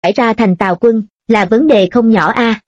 phải ra thành Tào quân, là vấn đề không nhỏ a.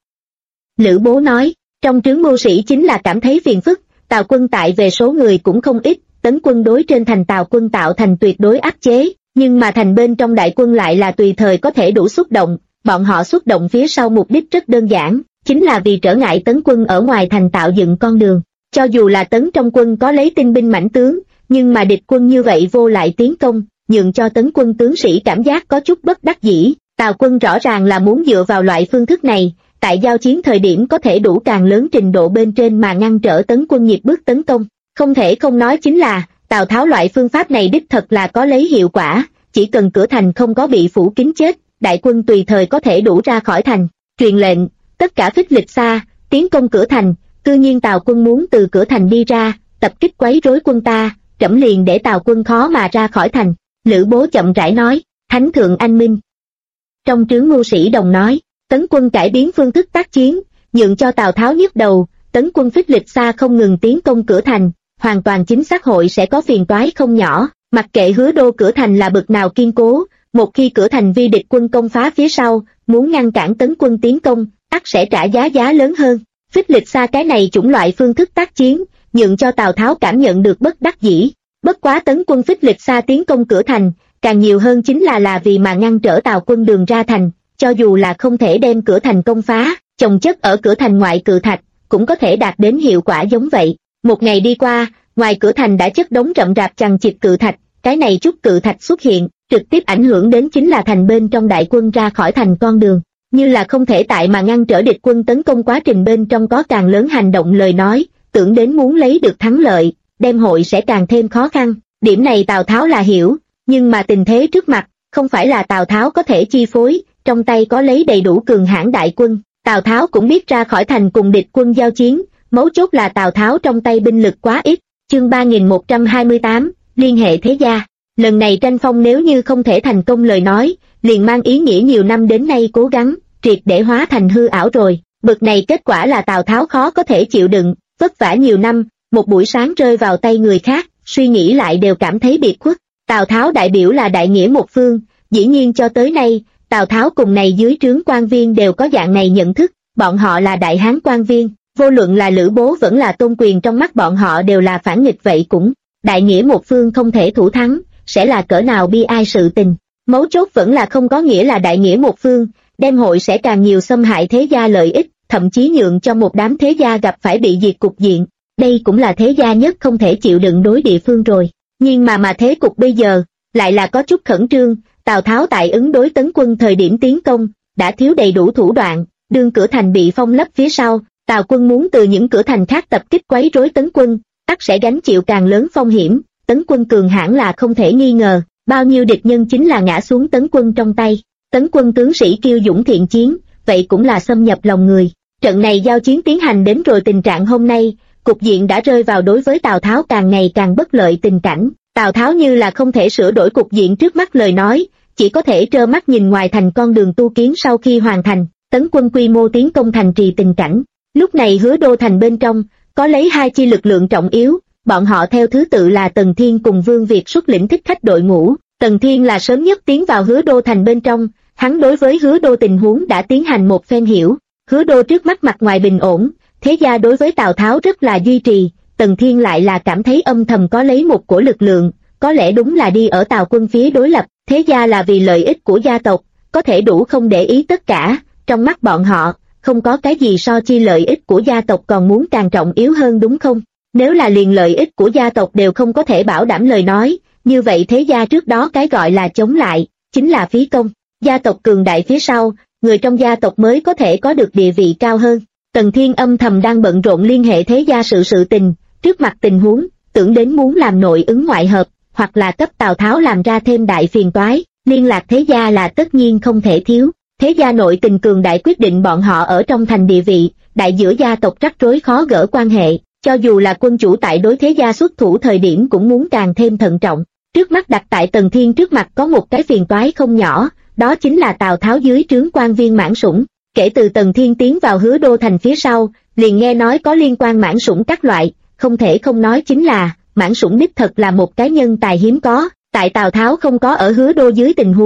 Lữ Bố nói, trong trướng mưu sĩ chính là cảm thấy phiền phức, Tào quân tại về số người cũng không ít, tấn quân đối trên thành Tào quân tạo thành tuyệt đối áp chế, nhưng mà thành bên trong đại quân lại là tùy thời có thể đủ xuất động, bọn họ xuất động phía sau mục đích rất đơn giản, chính là vì trở ngại tấn quân ở ngoài thành tạo dựng con đường. Cho dù là tấn trong quân có lấy tinh binh mãnh tướng, nhưng mà địch quân như vậy vô lại tiến công, nhượng cho tấn quân tướng sĩ cảm giác có chút bất đắc dĩ. Tào quân rõ ràng là muốn dựa vào loại phương thức này, tại giao chiến thời điểm có thể đủ càng lớn trình độ bên trên mà ngăn trở tấn quân nhịp bước tấn công. Không thể không nói chính là, Tào Tháo loại phương pháp này đích thật là có lấy hiệu quả, chỉ cần cửa thành không có bị phủ kín chết, đại quân tùy thời có thể đủ ra khỏi thành. Truyền lệnh, tất cả phích lịch xa, tiến công cửa thành, cư nhiên Tào quân muốn từ cửa thành đi ra, tập kích quấy rối quân ta, trẫm liền để Tào quân khó mà ra khỏi thành. Lữ Bố chậm rãi nói, thánh thượng anh minh. Trong trướng mưu sĩ đồng nói, tấn quân cải biến phương thức tác chiến, nhượng cho Tào Tháo nhức đầu, tấn quân phích lịch xa không ngừng tiến công cửa thành, hoàn toàn chính xác hội sẽ có phiền toái không nhỏ, mặc kệ Hứa Đô cửa thành là bực nào kiên cố, một khi cửa thành vi địch quân công phá phía sau, muốn ngăn cản tấn quân tiến công, ắt sẽ trả giá lớn hơn. Phích lịch xa cái này chủng loại phương thức tác chiến, nhượng cho Tào Tháo cảm nhận được bất đắc dĩ. Bất quá tấn quân phích lịch xa tiến công cửa thành, càng nhiều hơn chính là vì mà ngăn trở Tào quân đường ra thành, cho dù là không thể đem cửa thành công phá, chồng chất ở cửa thành ngoại cự thạch, cũng có thể đạt đến hiệu quả giống vậy. Một ngày đi qua, ngoài cửa thành đã chất đống rậm rạp chằng chịt cự thạch, cái này chút cự thạch xuất hiện, trực tiếp ảnh hưởng đến chính là thành bên trong đại quân ra khỏi thành con đường, như là không thể tại mà ngăn trở địch quân tấn công quá trình bên trong có càng lớn hành động lời nói, tưởng đến muốn lấy được thắng lợi, đem hội sẽ càng thêm khó khăn. Điểm này Tào Tháo là hiểu, nhưng mà tình thế trước mặt, không phải là Tào Tháo có thể chi phối, trong tay có lấy đầy đủ cường hãn đại quân. Tào Tháo cũng biết ra khỏi thành cùng địch quân giao chiến, mấu chốt là Tào Tháo trong tay binh lực quá ít. Chương 3128, liên hệ thế gia. Lần này tranh phong nếu như không thể thành công lời nói, liền mang ý nghĩa nhiều năm đến nay cố gắng, triệt để hóa thành hư ảo rồi. Bực này kết quả là Tào Tháo khó có thể chịu đựng, vất vả nhiều năm, một buổi sáng rơi vào tay người khác, suy nghĩ lại đều cảm thấy biệt khuất. Tào Tháo đại biểu là đại nghĩa một phương, dĩ nhiên cho tới nay, Tào Tháo cùng này dưới trướng quan viên đều có dạng này nhận thức, bọn họ là đại hán quan viên, vô luận là Lữ Bố vẫn là Tôn Quyền trong mắt bọn họ đều là phản nghịch vậy cũng, đại nghĩa một phương không thể thủ thắng, sẽ là cỡ nào bi ai sự tình. Mấu chốt vẫn là không có nghĩa là đại nghĩa một phương, đem hội sẽ càng nhiều xâm hại thế gia lợi ích, thậm chí nhượng cho một đám thế gia gặp phải bị diệt cục diện, đây cũng là thế gia nhất không thể chịu đựng đối địa phương rồi. Nhưng mà thế cục bây giờ, lại là có chút khẩn trương, Tào Tháo tại ứng đối tấn quân thời điểm tiến công, đã thiếu đầy đủ thủ đoạn, đương cửa thành bị phong lấp phía sau, Tào quân muốn từ những cửa thành khác tập kích quấy rối tấn quân, ắt sẽ gánh chịu càng lớn phong hiểm, tấn quân cường hãn là không thể nghi ngờ, bao nhiêu địch nhân chính là ngã xuống tấn quân trong tay, tấn quân tướng sĩ kiêu dũng thiện chiến, vậy cũng là xâm nhập lòng người. Trận này giao chiến tiến hành đến rồi tình trạng hôm nay, cục diện đã rơi vào đối với Tào Tháo càng ngày càng bất lợi tình cảnh. Tào Tháo như là không thể sửa đổi cục diện trước mắt lời nói, chỉ có thể trơ mắt nhìn ngoài thành con đường tu kiến sau khi hoàn thành, tấn quân quy mô tiến công thành trì tình cảnh. Lúc này Hứa Đô thành bên trong, có lấy hai chi lực lượng trọng yếu, bọn họ theo thứ tự là Tần Thiên cùng Vương Việt xuất lĩnh thích khách đội ngũ. Tần Thiên là sớm nhất tiến vào Hứa Đô thành bên trong, hắn đối với Hứa Đô tình huống đã tiến hành một phen hiểu. Hứa Đô trước mắt mặt ngoài bình ổn, thế gia đối với Tào Tháo rất là duy trì, Tần Thiên lại là cảm thấy âm thầm có lấy một cổ lực lượng, có lẽ đúng là đi ở Tào quân phía đối lập, thế gia là vì lợi ích của gia tộc, có thể đủ không để ý tất cả, trong mắt bọn họ, không có cái gì so chi lợi ích của gia tộc còn muốn càng trọng yếu hơn đúng không? Nếu là liền lợi ích của gia tộc đều không có thể bảo đảm lời nói, như vậy thế gia trước đó cái gọi là chống lại, chính là phí công. Gia tộc cường đại phía sau, người trong gia tộc mới có thể có được địa vị cao hơn. Tần Thiên âm thầm đang bận rộn liên hệ thế gia sự tình, trước mặt tình huống, tưởng đến muốn làm nội ứng ngoại hợp, hoặc là cấp Tào Tháo làm ra thêm đại phiền toái, liên lạc thế gia là tất nhiên không thể thiếu. Thế gia nội tình cường đại quyết định bọn họ ở trong thành địa vị, đại giữa gia tộc rắc rối khó gỡ quan hệ, cho dù là quân chủ tại đối thế gia xuất thủ thời điểm cũng muốn càng thêm thận trọng. Trước mắt đặt tại Tần Thiên trước mặt có một cái phiền toái không nhỏ, đó chính là Tào Tháo dưới trướng quan viên Mãn Sủng. Kể từ Tần Thiên tiến vào Hứa Đô thành phía sau, liền nghe nói có liên quan Mãn Sủng các loại, không thể không nói chính là, Mãn Sủng đích thật là một cái nhân tài hiếm có, tại Tào Tháo không có ở Hứa Đô dưới tình huống,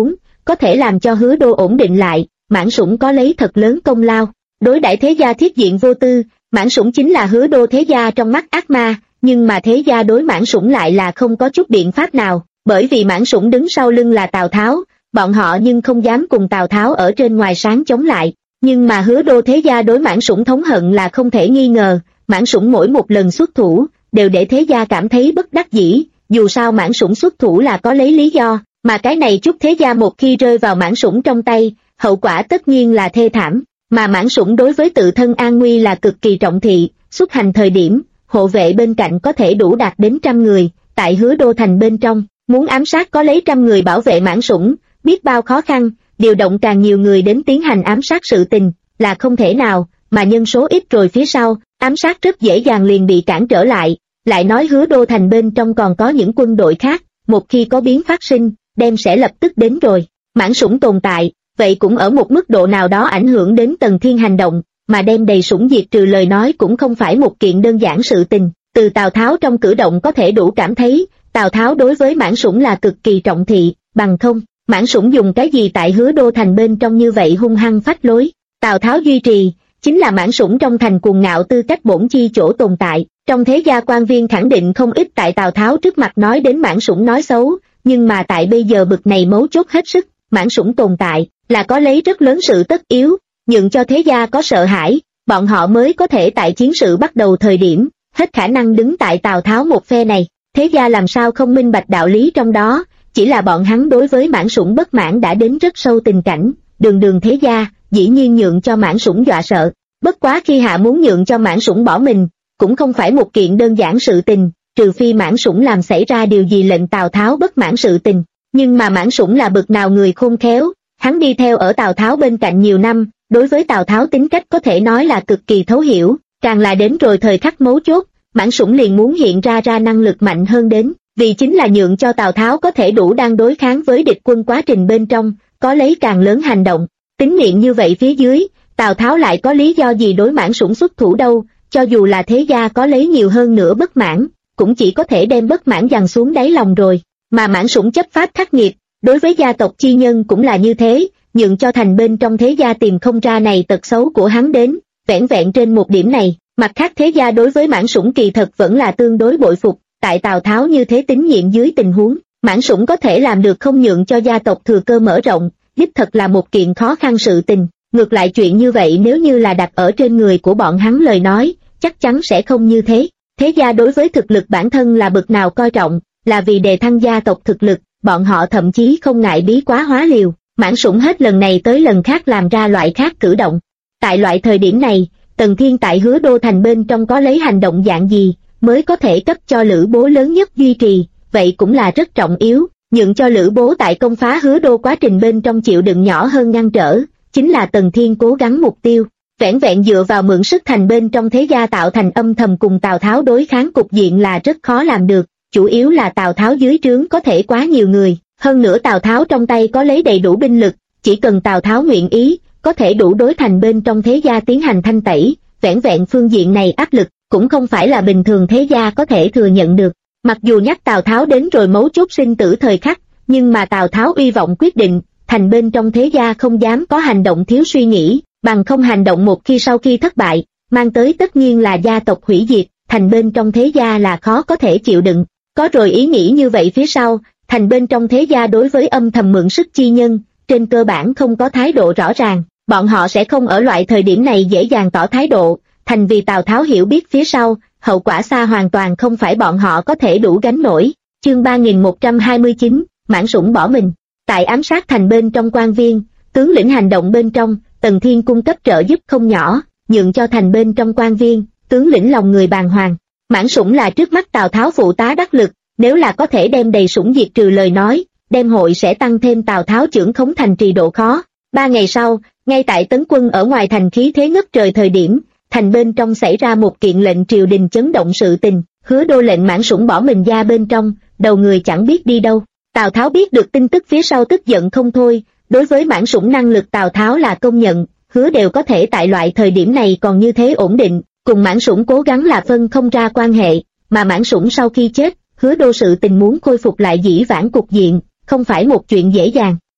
có thể làm cho Hứa Đô ổn định lại, Mãn Sủng có lấy thật lớn công lao. Đối đãi thế gia thiết diện vô tư, Mãn Sủng chính là Hứa Đô thế gia trong mắt ác ma, nhưng mà thế gia đối Mãn Sủng lại là không có chút biện pháp nào, bởi vì Mãn Sủng đứng sau lưng là Tào Tháo, bọn họ nhưng không dám cùng Tào Tháo ở trên ngoài sáng chống lại. Nhưng mà Hứa Đô thế gia đối Mãn Sủng thống hận là không thể nghi ngờ, Mãn Sủng mỗi một lần xuất thủ, đều để thế gia cảm thấy bất đắc dĩ, dù sao Mãn Sủng xuất thủ là có lấy lý do, mà cái này chút thế gia một khi rơi vào Mãn Sủng trong tay, hậu quả tất nhiên là thê thảm, mà Mãn Sủng đối với tự thân an nguy là cực kỳ trọng thị, xuất hành thời điểm, hộ vệ bên cạnh có thể đủ đạt đến 100 người, tại Hứa Đô thành bên trong, muốn ám sát có lấy 100 người bảo vệ Mãn Sủng, biết bao khó khăn, điều động càng nhiều người đến tiến hành ám sát sự tình, là không thể nào, mà nhân số ít rồi phía sau, ám sát rất dễ dàng liền bị cản trở lại nói Hứa Đô thành bên trong còn có những quân đội khác, một khi có biến phát sinh, đem sẽ lập tức đến rồi. Mãn Sủng tồn tại, vậy cũng ở một mức độ nào đó ảnh hưởng đến Tần Thiên hành động, mà đem đầy Sủng diệt trừ lời nói cũng không phải một kiện đơn giản sự tình, từ Tào Tháo trong cử động có thể đủ cảm thấy, Tào Tháo đối với Mãn Sủng là cực kỳ trọng thị, bằng không, Mãn Sủng dùng cái gì tại Hứa Đô thành bên trong như vậy hung hăng phách lối, Tào Tháo duy trì, chính là Mãn Sủng trong thành cuồng ngạo tư cách bổn chi chỗ tồn tại, trong thế gia quan viên khẳng định không ít tại Tào Tháo trước mặt nói đến Mãn Sủng nói xấu, nhưng mà tại bây giờ bực này mấu chốt hết sức, Mãn Sủng tồn tại, là có lấy rất lớn sự tất yếu, nhượng cho thế gia có sợ hãi, bọn họ mới có thể tại chiến sự bắt đầu thời điểm, hết khả năng đứng tại Tào Tháo một phe này, thế gia làm sao không minh bạch đạo lý trong đó, chỉ là bọn hắn đối với Mãn Sủng bất mãn đã đến rất sâu tình cảnh, đường thế gia, dĩ nhiên nhượng cho Mãn Sủng dọa sợ, bất quá khi hạ muốn nhượng cho Mãn Sủng bỏ mình, cũng không phải một kiện đơn giản sự tình, trừ phi Mãn Sủng làm xảy ra điều gì lệnh Tào Tháo bất mãn sự tình, nhưng mà Mãn Sủng là bực nào người khôn khéo, hắn đi theo ở Tào Tháo bên cạnh nhiều năm, đối với Tào Tháo tính cách có thể nói là cực kỳ thấu hiểu, càng là đến rồi thời khắc mấu chốt, Mãn Sủng liền muốn hiện ra năng lực mạnh hơn đến, vì chính là nhượng cho Tào Tháo có thể đủ đang đối kháng với địch quân quá trình bên trong, có lấy càng lớn hành động, tín niệm như vậy phía dưới, Tào Tháo lại có lý do gì đối Mãn Sủng xuất thủ đâu, cho dù là thế gia có lấy nhiều hơn nữa bất mãn, cũng chỉ có thể đem bất mãn dằn xuống đáy lòng rồi, mà Mãn Sủng chấp pháp khắc nghiệt, đối với gia tộc chi nhân cũng là như thế, nhượng cho thành bên trong thế gia tìm không ra này tật xấu của hắn đến, vẻn vẹn trên một điểm này, mặt khác thế gia đối với Mãn Sủng kỳ thật vẫn là tương đối bội phục, tại Tào Tháo như thế tín nhiệm dưới tình huống, Mãn Sủng có thể làm được không nhượng cho gia tộc thừa cơ mở rộng, đích thật là một kiện khó khăn sự tình, ngược lại chuyện như vậy nếu như là đặt ở trên người của bọn hắn lời nói, chắc chắn sẽ không như thế. Thế gia đối với thực lực bản thân là bực nào coi trọng, là vì đề thăng gia tộc thực lực, bọn họ thậm chí không ngại bí quá hóa liều, Mãn Sủng hết lần này tới lần khác làm ra loại khác cử động. Tại loại thời điểm này, Tần Thiên tại Hứa Đô thành bên trong có lấy hành động dạng gì, mới có thể cấp cho Lữ Bố lớn nhất duy trì, vậy cũng là rất trọng yếu, nhượng cho Lữ Bố tại công phá Hứa Đô quá trình bên trong chịu đựng nhỏ hơn ngăn trở, chính là Tần Thiên cố gắng mục tiêu. Vẻn vẹn dựa vào mượn sức thành bên trong thế gia tạo thành âm thầm cùng Tào Tháo đối kháng cục diện là rất khó làm được, chủ yếu là Tào Tháo dưới trướng có thể quá nhiều người, hơn nữa Tào Tháo trong tay có lấy đầy đủ binh lực, chỉ cần Tào Tháo nguyện ý, có thể đủ đối thành bên trong thế gia tiến hành thanh tẩy, vẻn vẹn phương diện này áp lực, cũng không phải là bình thường thế gia có thể thừa nhận được. Mặc dù nhắc Tào Tháo đến rồi mấu chốt sinh tử thời khắc, nhưng mà Tào Tháo uy vọng quyết định, thành bên trong thế gia không dám có hành động thiếu suy nghĩ, bằng không hành động một khi sau khi thất bại, mang tới tất nhiên là gia tộc hủy diệt, thành bên trong thế gia là khó có thể chịu đựng. Có rồi ý nghĩ như vậy phía sau, thành bên trong thế gia đối với âm thầm mượn sức chi nhân, trên cơ bản không có thái độ rõ ràng, bọn họ sẽ không ở loại thời điểm này dễ dàng tỏ thái độ, thành vì Tào Tháo hiểu biết phía sau, hậu quả xa hoàn toàn không phải bọn họ có thể đủ gánh nổi. Chương 3129, Mãn Sủng bỏ mình. Tại ám sát thành bên trong quan viên, tướng lĩnh hành động bên trong, Tần Thiên cung cấp trợ giúp không nhỏ, nhượng cho thành bên trong quan viên, tướng lĩnh lòng người bàng hoàng. Mãn Sủng là trước mắt Tào Tháo phụ tá đắc lực, nếu là có thể đem đầy Sủng diệt trừ lời nói, đem hội sẽ tăng thêm Tào Tháo trưởng khống thành trì độ khó. 3 ngày sau, ngay tại tấn quân ở ngoài thành khí thế ngất trời thời điểm, thành bên trong xảy ra một kiện lệnh triều đình chấn động sự tình, Hứa Đô lệnh Mãn Sủng bỏ mình ra bên trong, đầu người chẳng biết đi đâu. Tào Tháo biết được tin tức phía sau tức giận không thôi, đối với Mãn Sủng năng lực Tào Tháo là công nhận, Hứa đều có thể tại loại thời điểm này còn như thế ổn định, cùng Mãn Sủng cố gắng là phân không ra quan hệ, mà Mãn Sủng sau khi chết, Hứa Đô sự tình muốn khôi phục lại dĩ vãng cục diện, không phải một chuyện dễ dàng.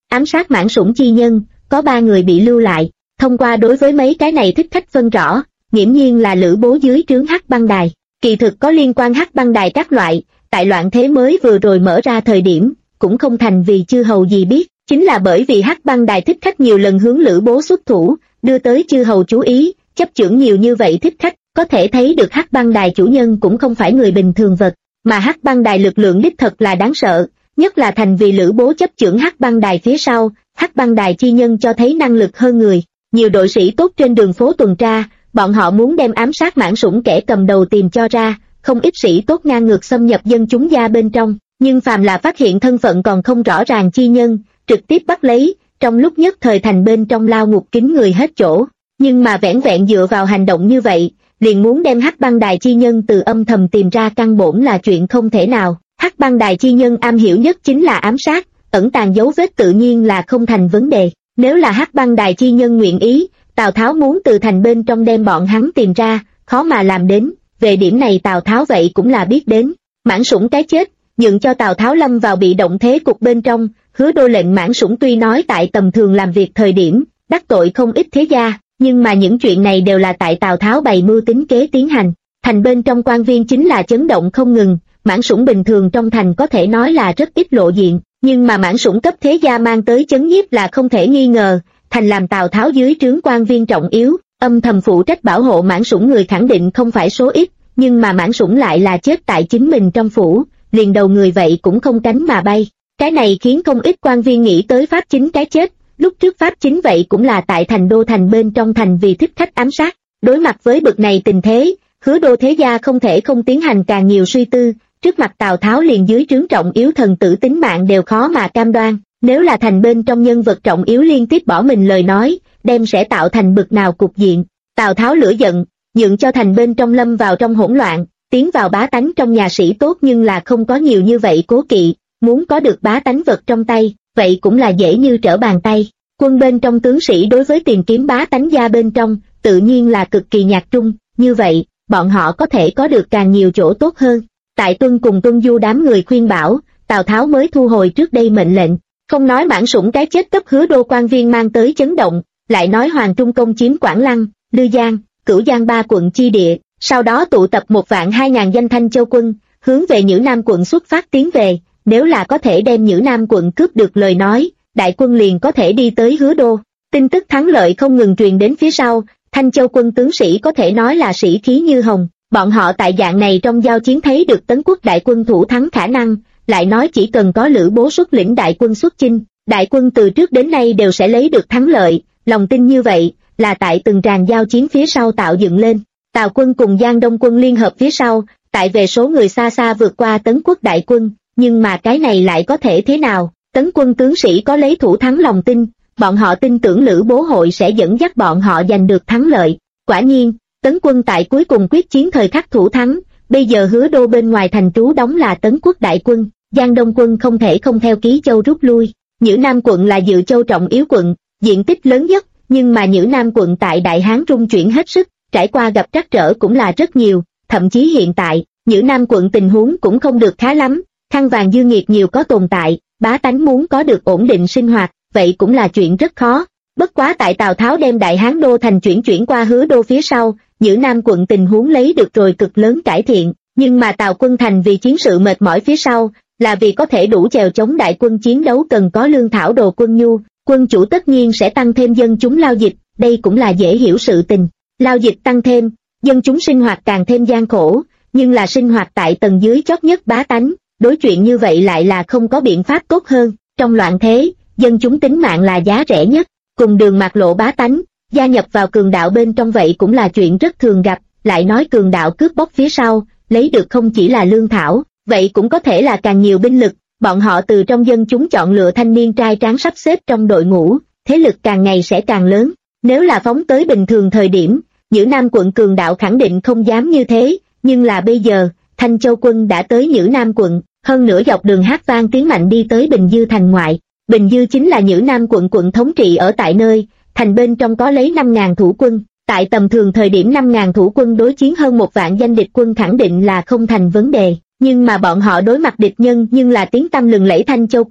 ám sát mãn sủng chi nhân, có 3 người bị lưu lại. Thông qua đối với mấy cái này thích khách phân rõ, nghiễm nhiên là Lữ Bố dưới trướng Hắc Băng Đài. Kỳ thực có liên quan Hắc Băng Đài các loại, tại loạn thế mới vừa rồi mở ra thời điểm, cũng không thành vì chư hầu gì biết, chính là bởi vì Hắc Băng Đài thích khách nhiều lần hướng Lữ Bố xuất thủ, đưa tới chư hầu chú ý, chấp chưởng nhiều như vậy thích khách, có thể thấy được Hắc Băng Đài chủ nhân cũng không phải người bình thường vật, mà Hắc Băng Đài lực lượng đích thật là đáng sợ, nhất là thành vì Lữ Bố chấp chưởng Hắc Băng Đài phía sau, Hắc Băng Đài chi nhân cho thấy năng lực hơn người. Nhiều đội sĩ tốt trên đường phố tuần tra, bọn họ muốn đem ám sát mãn sủng kẻ cầm đầu tìm cho ra, không ít sĩ tốt ngang ngược xâm nhập dân chúng gia bên trong, nhưng phàm là phát hiện thân phận còn không rõ ràng chi nhân, trực tiếp bắt lấy, trong lúc nhất thời thành bên trong lao ngục kín người hết chỗ. Nhưng mà vẻn vẹn dựa vào hành động như vậy, liền muốn đem Hắc Băng Đài chi nhân từ âm thầm tìm ra căn bổn là chuyện không thể nào. Hắc Băng Đài chi nhân am hiểu nhất chính là ám sát, ẩn tàng dấu vết tự nhiên là không thành vấn đề. Nếu là Hắc Băng Đài chi nhân nguyện ý, Tào Tháo muốn từ thành bên trong đem bọn hắn tìm ra, khó mà làm đến. Về điểm này Tào Tháo vậy cũng là biết đến. Mãn sủng cái chết, nhượng cho Tào Tháo lâm vào bị động thế cục bên trong. Hứa Đô lệnh Mãn sủng tuy nói tại tầm thường làm việc thời điểm, đắc tội không ít thế gia, nhưng mà những chuyện này đều là tại Tào Tháo bày mưu tính kế tiến hành. Thành bên trong quan viên chính là chấn động không ngừng. Mãn sủng bình thường trong thành có thể nói là rất ít lộ diện, nhưng mà mãn sủng cấp thế gia mang tới chấn nhiếp là không thể nghi ngờ. Thành làm Tào Tháo dưới trướng quan viên trọng yếu, âm thầm phụ trách bảo hộ mãn sủng người khẳng định không phải số ít, nhưng mà mãn sủng lại là chết tại chính mình trong phủ, liền đầu người vậy cũng không cánh mà bay. Cái này khiến không ít quan viên nghĩ tới Pháp Chính cái chết, lúc trước Pháp Chính vậy cũng là tại thành đô thành bên trong thành vì thích khách ám sát. Đối mặt với bực này tình thế, Hứa Đô thế gia không thể không tiến hành càng nhiều suy tư, trước mặt Tào Tháo liền dưới trướng trọng yếu thần tử tính mạng đều khó mà cam đoan. Nếu là thành bên trong nhân vật trọng yếu liên tiếp bỏ mình lời nói, đem sẽ tạo thành bực nào cục diện. Tào Tháo lửa giận, nhượng cho thành bên trong lâm vào trong hỗn loạn, tiến vào bá tánh trong nhà sĩ tốt nhưng là không có nhiều như vậy cố kỵ, muốn có được bá tánh vật trong tay, vậy cũng là dễ như trở bàn tay. Quân bên trong tướng sĩ đối với tìm kiếm bá tánh gia bên trong, tự nhiên là cực kỳ nhạc trung, như vậy, bọn họ có thể có được càng nhiều chỗ tốt hơn. Tại Tuân cùng Tuân Du đám người khuyên bảo, Tào Tháo mới thu hồi trước đây mệnh lệnh. Không nói mãn sủng cái chết cấp Hứa Đô quan viên mang tới chấn động, lại nói Hoàng Trung công chiếm Quảng Lăng, Lư Giang, Cửu Giang 3 quận chi địa, sau đó tụ tập 1.200.000 danh Thanh Châu quân, hướng về Nhữ Nam quận xuất phát tiến về, nếu là có thể đem Nhữ Nam quận cướp được lời nói, đại quân liền có thể đi tới Hứa Đô. Tin tức thắng lợi không ngừng truyền đến phía sau, Thanh Châu quân tướng sĩ có thể nói là sĩ khí như hồng, bọn họ tại dạng này trong giao chiến thấy được Tấn quốc đại quân thủ thắng khả năng, lại nói chỉ cần có Lữ Bố xuất lĩnh đại quân xuất chinh, đại quân từ trước đến nay đều sẽ lấy được thắng lợi, lòng tin như vậy, là tại từng tràng giao chiến phía sau tạo dựng lên. Tào quân cùng Giang Đông quân liên hợp phía sau, tại về số người xa xa vượt qua Tấn quốc đại quân, nhưng mà cái này lại có thể thế nào? Tấn quân tướng sĩ có lấy thủ thắng lòng tin, bọn họ tin tưởng Lữ Bố hội sẽ dẫn dắt bọn họ giành được thắng lợi. Quả nhiên, Tấn quân tại cuối cùng quyết chiến thời khắc thủ thắng, bây giờ Hứa Đô bên ngoài thành trú đóng là Tấn quốc đại quân, Giang Đông quân không thể không theo Ký Châu rút lui. Nhữ Nam quận là Dự Châu trọng yếu quận, diện tích lớn nhất, nhưng mà Nhữ Nam quận tại Đại Hán rung chuyển hết sức, trải qua gặp trắc trở cũng là rất nhiều, thậm chí hiện tại, Nhữ Nam quận tình huống cũng không được khá lắm, khăn vàng dư nghiệp nhiều có tồn tại, bá tánh muốn có được ổn định sinh hoạt, vậy cũng là chuyện rất khó. Bất quá tại Tào Tháo đem Đại Hán đô thành chuyển qua Hứa Đô phía sau, Nhữ Nam quận tình huống lấy được rồi cực lớn cải thiện, nhưng mà Tào quân thành vì chiến sự mệt mỏi phía sau, là vì có thể đủ chèo chống đại quân chiến đấu cần có lương thảo đồ quân nhu, quân chủ tất nhiên sẽ tăng thêm dân chúng lao dịch, đây cũng là dễ hiểu sự tình. Lao dịch tăng thêm, dân chúng sinh hoạt càng thêm gian khổ, nhưng là sinh hoạt tại tầng dưới chót nhất bá tánh, đối chuyện như vậy lại là không có biện pháp tốt hơn. Trong loạn thế, dân chúng tính mạng là giá rẻ nhất, cùng đường mạt lộ bá tánh, gia nhập vào cường đạo bên trong vậy cũng là chuyện rất thường gặp, lại nói cường đạo cướp bóc phía sau, lấy được không chỉ là lương thảo, vậy cũng có thể là càng nhiều binh lực, bọn họ từ trong dân chúng chọn lựa thanh niên trai tráng sắp xếp trong đội ngũ, thế lực càng ngày sẽ càng lớn. Nếu là phóng tới bình thường thời điểm, Nhữ Nam quận cường đạo khẳng định không dám như thế, nhưng là bây giờ, Thanh Châu quân đã tới Nhữ Nam quận, hơn nữa dọc đường hát vang tiến mạnh đi tới Bình Dư thành ngoại. Bình Dư chính là Nhữ Nam quận quận thống trị ở tại nơi, thành bên trong có lấy 5.000 thủ quân, tại tầm thường thời điểm 5.000 thủ quân đối chiến hơn 1 vạn danh địch quân khẳng định là không thành vấn đề, nhưng mà bọn họ đối mặt địch nhân nhưng là tiếng tăm lừng lẫy Thanh Châu quân,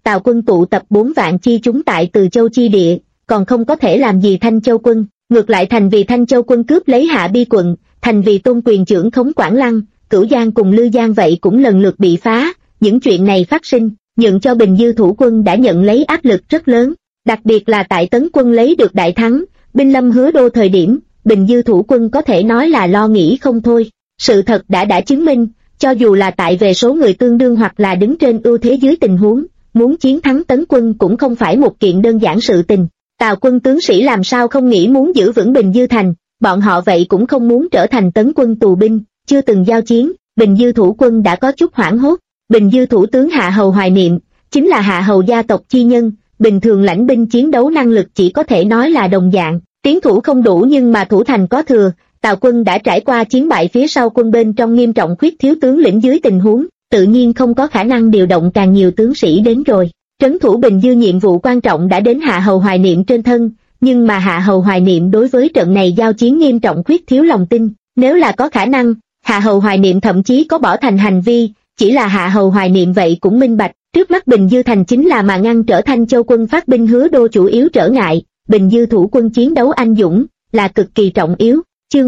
Tào quân tụ tập 4 vạn chi chúng tại Từ Châu chi địa, còn không có thể làm gì Thanh Châu quân, ngược lại thành vì Thanh Châu quân cướp lấy Hạ Bi quận, thành vì tôn quyền trưởng khống Quảng Lăng, Cửu Giang cùng Lư Giang vậy cũng lần lượt bị phá. Những chuyện này phát sinh, nhượng cho Bình Dư thủ quân đã nhận lấy áp lực rất lớn, đặc biệt là tại Tấn quân lấy được đại thắng, binh lâm Hứa Đô thời điểm, Bình Dư thủ quân có thể nói là lo nghĩ không thôi. Sự thật đã chứng minh, cho dù là tại về số người tương đương hoặc là đứng trên ưu thế dưới tình huống, muốn chiến thắng Tấn quân cũng không phải một kiện đơn giản sự tình. Tào quân tướng sĩ làm sao không nghĩ muốn giữ vững Bình Dư thành, bọn họ vậy cũng không muốn trở thành Tấn quân tù binh, chưa từng giao chiến, Bình Dư thủ quân đã có chút hoảng hốt. Bình Dư thủ tướng Hạ Hầu Hoài Niệm, chính là Hạ Hầu gia tộc chi nhân, bình thường lãnh binh chiến đấu năng lực chỉ có thể nói là đồng dạng, tiến thủ không đủ nhưng mà thủ thành có thừa. Tào quân đã trải qua chiến bại phía sau quân bên trong nghiêm trọng khuyết thiếu tướng lĩnh dưới tình huống, tự nhiên không có khả năng điều động càng nhiều tướng sĩ đến rồi. Trấn thủ Bình Dư nhiệm vụ quan trọng đã đến Hạ Hầu Hoài Niệm trên thân, nhưng mà Hạ Hầu Hoài Niệm đối với trận này giao chiến nghiêm trọng khuyết thiếu lòng tin, nếu là có khả năng, Hạ Hầu Hoài Niệm thậm chí có bỏ thành hành vi, chỉ là Hạ Hầu Hoài Niệm vậy cũng minh bạch, trước mắt Bình Dư thành chính là mà ngăn trở Thanh Châu quân phát binh Hứa Đô chủ yếu trở ngại, Bình Dư thủ quân chiến đấu anh dũng, là cực kỳ trọng yếu. Chương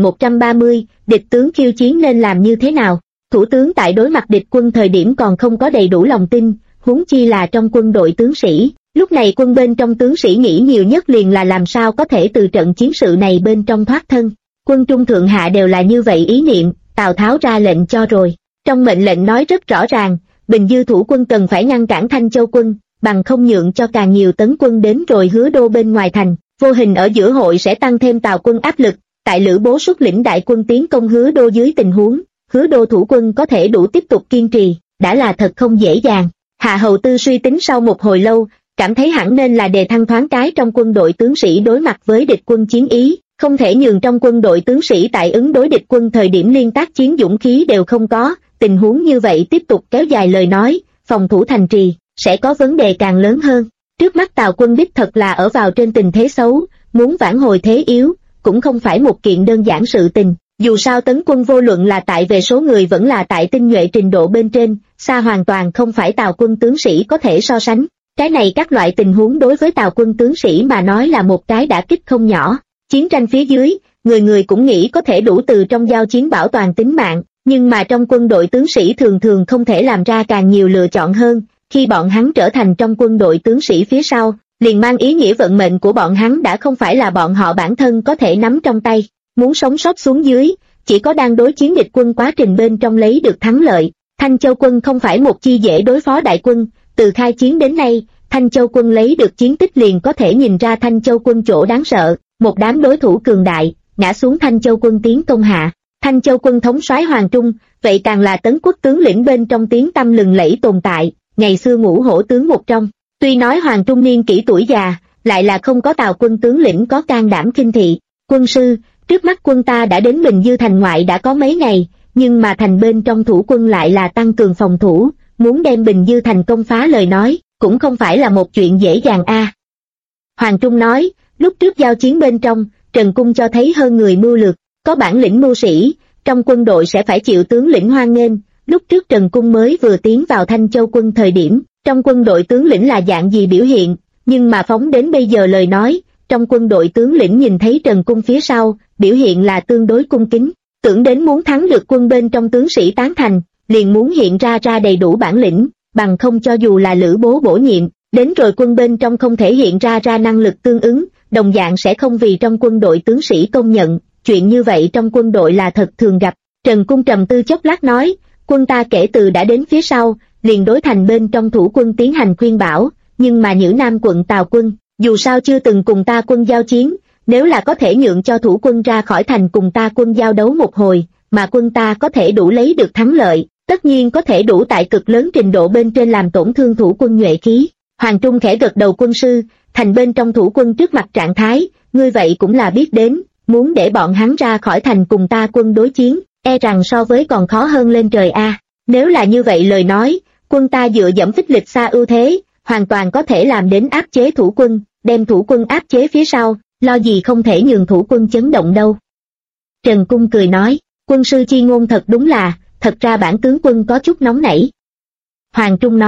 3130, địch tướng khiêu chiến nên làm như thế nào? Thủ tướng tại đối mặt địch quân thời điểm còn không có đầy đủ lòng tin, huống chi là trong quân đội tướng sĩ. Lúc này quân bên trong tướng sĩ nghĩ nhiều nhất liền là làm sao có thể từ trận chiến sự này bên trong thoát thân. Quân trung thượng hạ đều là như vậy ý niệm, Tào Tháo ra lệnh cho rồi. Trong mệnh lệnh nói rất rõ ràng, Bình Dư thủ quân cần phải ngăn cản Thanh Châu quân, bằng không nhượng cho càng nhiều Tấn quân đến rồi Hứa Đô bên ngoài thành. Vô hình ở giữa hội sẽ tăng thêm Tào quân áp lực. Tại Lữ Bố xuất lĩnh đại quân tiến công Hứa Đô dưới tình huống, Hứa Đô thủ quân có thể đủ tiếp tục kiên trì, đã là thật không dễ dàng. Hạ Hầu Tư suy tính sau một hồi lâu, cảm thấy hẳn nên là đề thăng thoáng cái trong quân đội tướng sĩ đối mặt với địch quân chiến ý, không thể nhường trong quân đội tướng sĩ tại ứng đối địch quân thời điểm liên tác chiến dũng khí đều không có, tình huống như vậy tiếp tục kéo dài lời nói, phòng thủ thành trì, sẽ có vấn đề càng lớn hơn. Trước mắt Tào quân đích thật là ở vào trên tình thế xấu, muốn vãn hồi thế yếu, cũng không phải một kiện đơn giản sự tình. Dù sao Tấn quân vô luận là tại về số người vẫn là tại tinh nhuệ trình độ bên trên, xa hoàn toàn không phải Tào quân tướng sĩ có thể so sánh. Cái này các loại tình huống đối với Tào quân tướng sĩ mà nói là một cái đả kích không nhỏ. Chiến tranh phía dưới, người người cũng nghĩ có thể đủ từ trong giao chiến bảo toàn tính mạng, nhưng mà trong quân đội tướng sĩ thường thường không thể làm ra càng nhiều lựa chọn hơn, khi bọn hắn trở thành trong quân đội tướng sĩ phía sau, liền mang ý nghĩa vận mệnh của bọn hắn đã không phải là bọn họ bản thân có thể nắm trong tay. Muốn sống sót xuống dưới, chỉ có đang đối chiến địch quân quá trình bên trong lấy được thắng lợi. Thanh Châu quân không phải một chi dễ đối phó đại quân, từ khai chiến đến nay, Thanh Châu quân lấy được chiến tích liền có thể nhìn ra Thanh Châu quân chỗ đáng sợ, một đám đối thủ cường đại, ngã xuống Thanh Châu quân tiến công hạ. Thanh Châu quân thống soái Hoàng Trung, vậy càng là Tấn quốc tướng lĩnh bên trong tiếng tăm lừng lẫy tồn tại, ngày xưa ngũ hổ tướng một trong. Tuy nói Hoàng Trung niên kỷ tuổi già, lại là không có Tào quân tướng lĩnh có can đảm khinh thị. Quân sư, trước mắt quân ta đã đến Bình Dư thành ngoại đã có mấy ngày, nhưng mà thành bên trong thủ quân lại là tăng cường phòng thủ, muốn đem Bình Dư thành công phá lời nói, cũng không phải là một chuyện dễ dàng a. Hoàng Trung nói, lúc trước giao chiến bên trong, Trần Cung cho thấy hơn người mưu lược, có bản lĩnh mưu sĩ, trong quân đội sẽ phải chịu tướng lĩnh hoan nghênh. Lúc trước Trần Cung mới vừa tiến vào Thanh Châu quân thời điểm, trong quân đội tướng lĩnh là dạng gì biểu hiện, nhưng mà phóng đến bây giờ lời nói, trong quân đội tướng lĩnh nhìn thấy Trần Cung phía sau, biểu hiện là tương đối cung kính, tưởng đến muốn thắng được quân bên trong tướng sĩ tán thành, liền muốn hiện ra đầy đủ bản lĩnh, bằng không cho dù là Lữ Bố bổ nhiệm, đến rồi quân bên trong không thể hiện ra năng lực tương ứng, đồng dạng sẽ không vì trong quân đội tướng sĩ công nhận, chuyện như vậy trong quân đội là thật thường gặp. Trần Cung trầm tư chốc lát nói, quân ta kể từ đã đến phía sau, liền đối thành bên trong thủ quân tiến hành khuyên bảo, nhưng mà Nhữ Nam quận Tào quân, dù sao chưa từng cùng ta quân giao chiến, nếu là có thể nhượng cho thủ quân ra khỏi thành cùng ta quân giao đấu một hồi, mà quân ta có thể đủ lấy được thắng lợi, tất nhiên có thể đủ tại cực lớn trình độ bên trên làm tổn thương thủ quân nhuệ khí. Hoàng Trung khẽ gật đầu, quân sư, thành bên trong thủ quân trước mặt trạng thái, ngươi vậy cũng là biết đến, muốn để bọn hắn ra khỏi thành cùng ta quân đối chiến, e rằng so với còn khó hơn lên trời a. Nếu là như vậy lời nói, quân ta dựa dẫm phích lịch xa ưu thế, hoàn toàn có thể làm đến áp chế thủ quân, đem thủ quân áp chế phía sau, lo gì không thể nhường thủ quân chấn động đâu. Trần Cung cười nói, quân sư chi ngôn thật đúng là, thật ra bản tướng quân có chút nóng nảy. Hoàng Trung nói,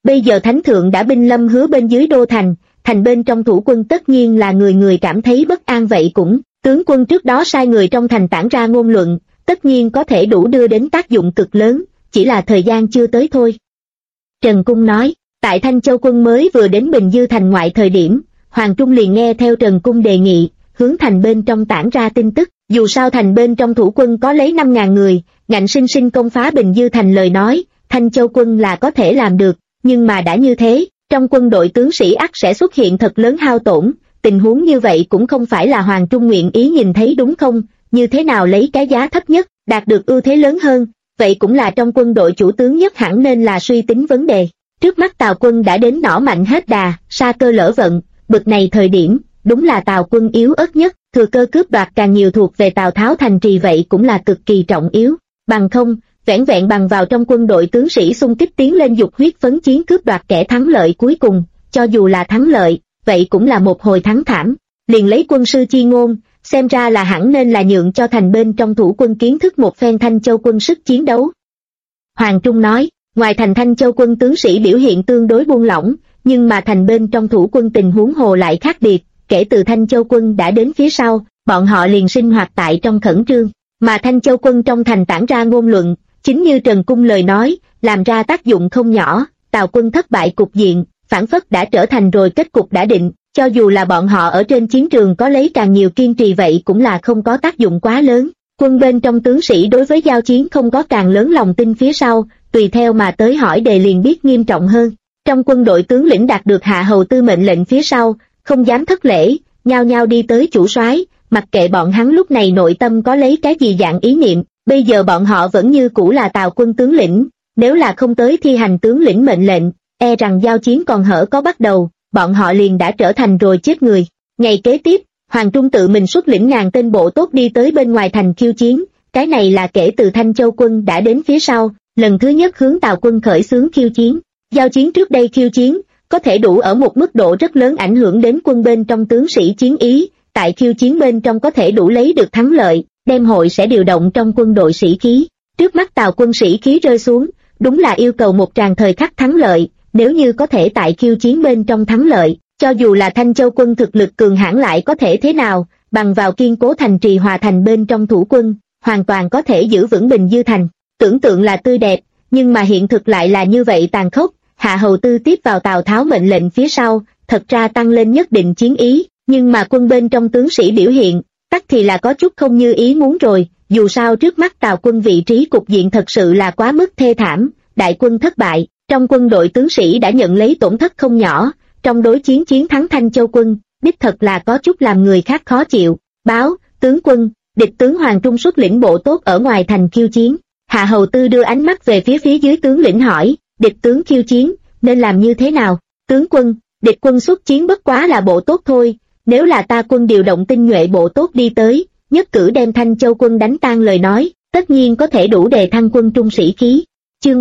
Bây giờ thánh thượng đã binh lâm hứa bên dưới đô thành, thành bên trong thủ quân tất nhiên là người người cảm thấy bất an. Vậy cũng, tướng quân trước đó sai người trong thành tản ra ngôn luận, tất nhiên có thể đủ đưa đến tác dụng cực lớn, chỉ là thời gian chưa tới thôi. Trần Cung nói, tại Thanh Châu quân mới vừa đến Bình Dư thành ngoại thời điểm, Hoàng Trung liền nghe theo Trần Cung đề nghị, hướng thành bên trong tản ra tin tức, dù sao thành bên trong thủ quân có lấy 5.000 người, ngạnh sinh sinh công phá Bình Dư thành lời nói, Thanh Châu quân là có thể làm được, nhưng mà đã như thế, trong quân đội tướng sĩ ắt sẽ xuất hiện thật lớn hao tổn, tình huống như vậy cũng không phải là Hoàng Trung nguyện ý nhìn thấy đúng không, như thế nào lấy cái giá thấp nhất, đạt được ưu thế lớn hơn, vậy cũng là trong quân đội chủ tướng nhất hẳn nên là suy tính vấn đề. Trước mắt Tào quân đã đến nỏ mạnh hết đà, sa cơ lỡ vận, bực này thời điểm, đúng là Tào quân yếu ớt nhất, thừa cơ cướp đoạt càng nhiều thuộc về Tào Tháo thành trì vậy cũng là cực kỳ trọng yếu, bằng không, vẻn vẹn bằng vào trong quân đội tướng sĩ xung kích tiến lên dục huyết phấn chiến cướp đoạt kẻ thắng lợi cuối cùng, cho dù là thắng lợi, vậy cũng là một hồi thắng thảm. Liền lấy quân sư chi ngôn, xem ra là hẳn nên là nhượng cho thành bên trong thủ quân kiến thức một phen Thanh Châu quân sức chiến đấu. Hoàng Trung nói, ngoài thành Thanh Châu quân tướng sĩ biểu hiện tương đối buông lỏng, nhưng mà thành bên trong thủ quân tình huống hồ lại khác biệt, kể từ Thanh Châu quân đã đến phía sau, bọn họ liền sinh hoạt tại trong khẩn trương, mà Thanh Châu quân trong thành tản ra ngôn luận, chính như Trần Cung lời nói, làm ra tác dụng không nhỏ, Tào quân thất bại cục diện, phản phất đã trở thành rồi kết cục đã định, cho dù là bọn họ ở trên chiến trường có lấy càng nhiều kiên trì vậy cũng là không có tác dụng quá lớn. Quân bên trong tướng sĩ đối với giao chiến không có càng lớn lòng tin phía sau, tùy theo mà tới hỏi đề liền biết nghiêm trọng hơn. Trong quân đội tướng lĩnh đạt được hạ hầu tư mệnh lệnh phía sau, không dám thất lễ, nhao nhao đi tới chủ soái, mặc kệ bọn hắn lúc này nội tâm có lấy cái gì dạng ý niệm, bây giờ bọn họ vẫn như cũ là Tào quân tướng lĩnh, nếu là không tới thi hành tướng lĩnh mệnh lệnh, e rằng giao chiến còn hở có bắt đầu, bọn họ liền đã trở thành rồi chết người. Ngày kế tiếp, Hoàng Trung tự mình xuất lĩnh ngàn tên bộ tốt đi tới bên ngoài thành khiêu chiến, cái này là kể từ Thanh Châu quân đã đến phía sau, lần thứ nhất hướng Tào quân khởi xướng khiêu chiến. Giao chiến trước đây khiêu chiến, có thể đủ ở một mức độ rất lớn ảnh hưởng đến quân bên trong tướng sĩ chiến ý, tại khiêu chiến bên trong có thể đủ lấy được thắng lợi, đem hội sẽ điều động trong quân đội sĩ khí. Trước mắt Tào quân sĩ khí rơi xuống, đúng là yêu cầu một tràng thời khắc thắng lợi, nếu như có thể tại khiêu chiến bên trong thắng lợi, cho dù là Thanh Châu quân thực lực cường hãn lại có thể thế nào, bằng vào kiên cố thành trì hòa thành bên trong thủ quân, hoàn toàn có thể giữ vững Bình Dư thành. Tưởng tượng là tươi đẹp, nhưng mà hiện thực lại là như vậy tàn khốc. Hạ hầu tư tiếp vào Tào Tháo mệnh lệnh phía sau, thật ra tăng lên nhất định chiến ý, nhưng mà quân bên trong tướng sĩ biểu hiện, tắc thì là có chút không như ý muốn rồi, dù sao trước mắt Tào quân vị trí cục diện thật sự là quá mức thê thảm, đại quân thất bại, trong quân đội tướng sĩ đã nhận lấy tổn thất không nhỏ, trong đối chiến chiến thắng Thanh Châu quân, đích thật là có chút làm người khác khó chịu. Báo, tướng quân, địch tướng Hoàng Trung xuất lĩnh bộ tốt ở ngoài thành khiêu chiến. Hạ hầu tư đưa ánh mắt về phía dưới tướng lĩnh hỏi, địch tướng khiêu chiến, nên làm như thế nào? Tướng quân, địch quân xuất chiến bất quá là bộ tốt thôi, nếu là ta quân điều động tinh nhuệ bộ tốt đi tới, nhất cử đem Thanh Châu quân đánh tan lời nói, tất nhiên có thể đủ đề thăng quân trung sĩ khí. Chương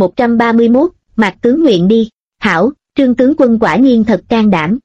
3131, Mạc tướng nguyện đi. Hảo, Trương tướng quân quả nhiên thật can đảm.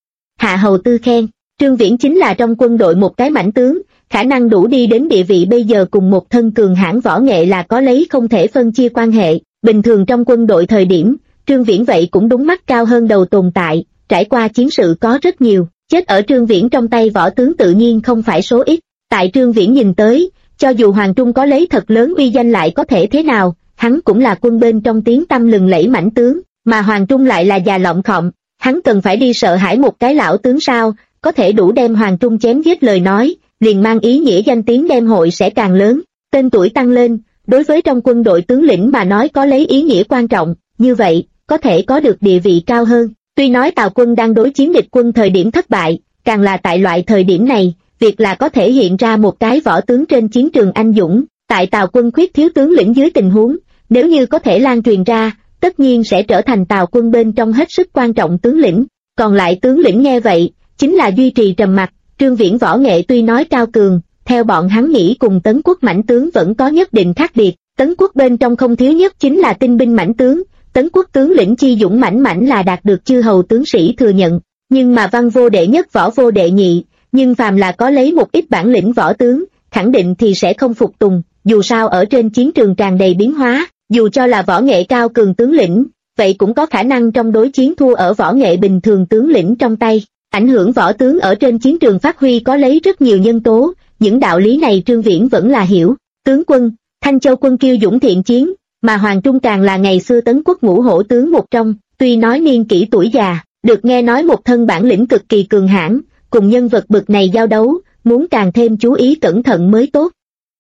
Hạ hầu tư khen, Trương Viễn chính là trong quân đội một cái mãnh tướng, khả năng đủ đi đến địa vị bây giờ cùng một thân cường hãn võ nghệ là có lấy không thể phân chia quan hệ. Bình thường trong quân đội thời điểm, Trương Viễn vậy cũng đúng mắt cao hơn đầu tồn tại, trải qua chiến sự có rất nhiều, chết ở Trương Viễn trong tay võ tướng tự nhiên không phải số ít. Tại Trương Viễn nhìn tới, cho dù Hoàng Trung có lấy thật lớn uy danh lại có thể thế nào, hắn cũng là quân bên trong tiếng tăm lừng lẫy mãnh tướng, mà Hoàng Trung lại là già lọng khọm, hắn cần phải đi sợ hãi một cái lão tướng sao, có thể đủ đem Hoàng Trung chém giết lời nói, liền mang ý nghĩa danh tiếng đem hội sẽ càng lớn, tên tuổi tăng lên, đối với trong quân đội tướng lĩnh mà nói có lấy ý nghĩa quan trọng, như vậy, có thể có được địa vị cao hơn. Tuy nói Tào quân đang đối chiến địch quân thời điểm thất bại, càng là tại loại thời điểm này, việc là có thể hiện ra một cái võ tướng trên chiến trường anh dũng, tại Tào quân khuyết thiếu tướng lĩnh dưới tình huống, nếu như có thể lan truyền ra, tất nhiên sẽ trở thành Tào quân bên trong hết sức quan trọng tướng lĩnh. Còn lại tướng lĩnh nghe vậy, chính là duy trì trầm mặc. Trương Viễn võ nghệ tuy nói cao cường, theo bọn hắn nghĩ cùng Tấn Quốc mãnh tướng vẫn có nhất định khác biệt. Tấn Quốc bên trong không thiếu nhất chính là tinh binh mãnh tướng, Tấn Quốc tướng lĩnh chi dũng mãnh là đạt được chư hầu tướng sĩ thừa nhận, nhưng mà văn vô đệ nhất võ vô đệ nhị, nhưng phàm là có lấy một ít bản lĩnh võ tướng, khẳng định thì sẽ không phục tùng, dù sao ở trên chiến trường tràn đầy biến hóa, dù cho là võ nghệ cao cường tướng lĩnh, vậy cũng có khả năng trong đối chiến thua ở võ nghệ bình thường tướng lĩnh trong tay. Ảnh hưởng võ tướng ở trên chiến trường phát huy có lấy rất nhiều nhân tố, những đạo lý này Trương Viễn vẫn là hiểu. Tướng quân, Thanh Châu quân kiêu dũng thiện chiến, mà Hoàng Trung càng là ngày xưa Tấn Quốc ngũ hổ tướng một trong, tuy nói niên kỷ tuổi già, được nghe nói một thân bản lĩnh cực kỳ cường hãn, cùng nhân vật bực này giao đấu, muốn càng thêm chú ý cẩn thận mới tốt.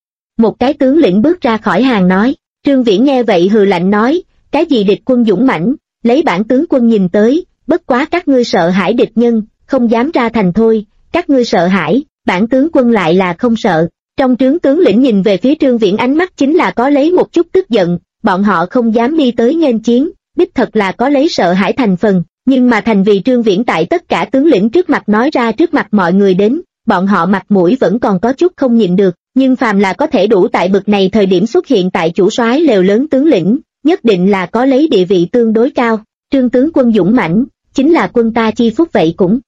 Một cái tướng lĩnh bước ra khỏi hàng nói. Trương Viễn nghe vậy hừ lạnh nói, cái gì địch quân dũng mãnh, lấy bản tướng quân nhìn tới, bất quá các ngươi sợ hãi địch nhân, không dám ra thành thôi, các ngươi sợ hãi, bản tướng quân lại là không sợ. Trong trướng tướng lĩnh nhìn về phía Trương Viễn ánh mắt chính là có lấy một chút tức giận, bọn họ không dám đi tới nghênh chiến, đích thật là có lấy sợ hãi thành phần, nhưng mà thành vì Trương Viễn tại tất cả tướng lĩnh trước mặt nói ra trước mặt mọi người đến, bọn họ mặt mũi vẫn còn có chút không nhịn được, nhưng phàm là có thể đủ tại bực này thời điểm xuất hiện tại chủ soái lều lớn tướng lĩnh, nhất định là có lấy địa vị tương đối cao. Trương tướng quân dũng mãnh, chính là quân ta chi phúc vậy cũng.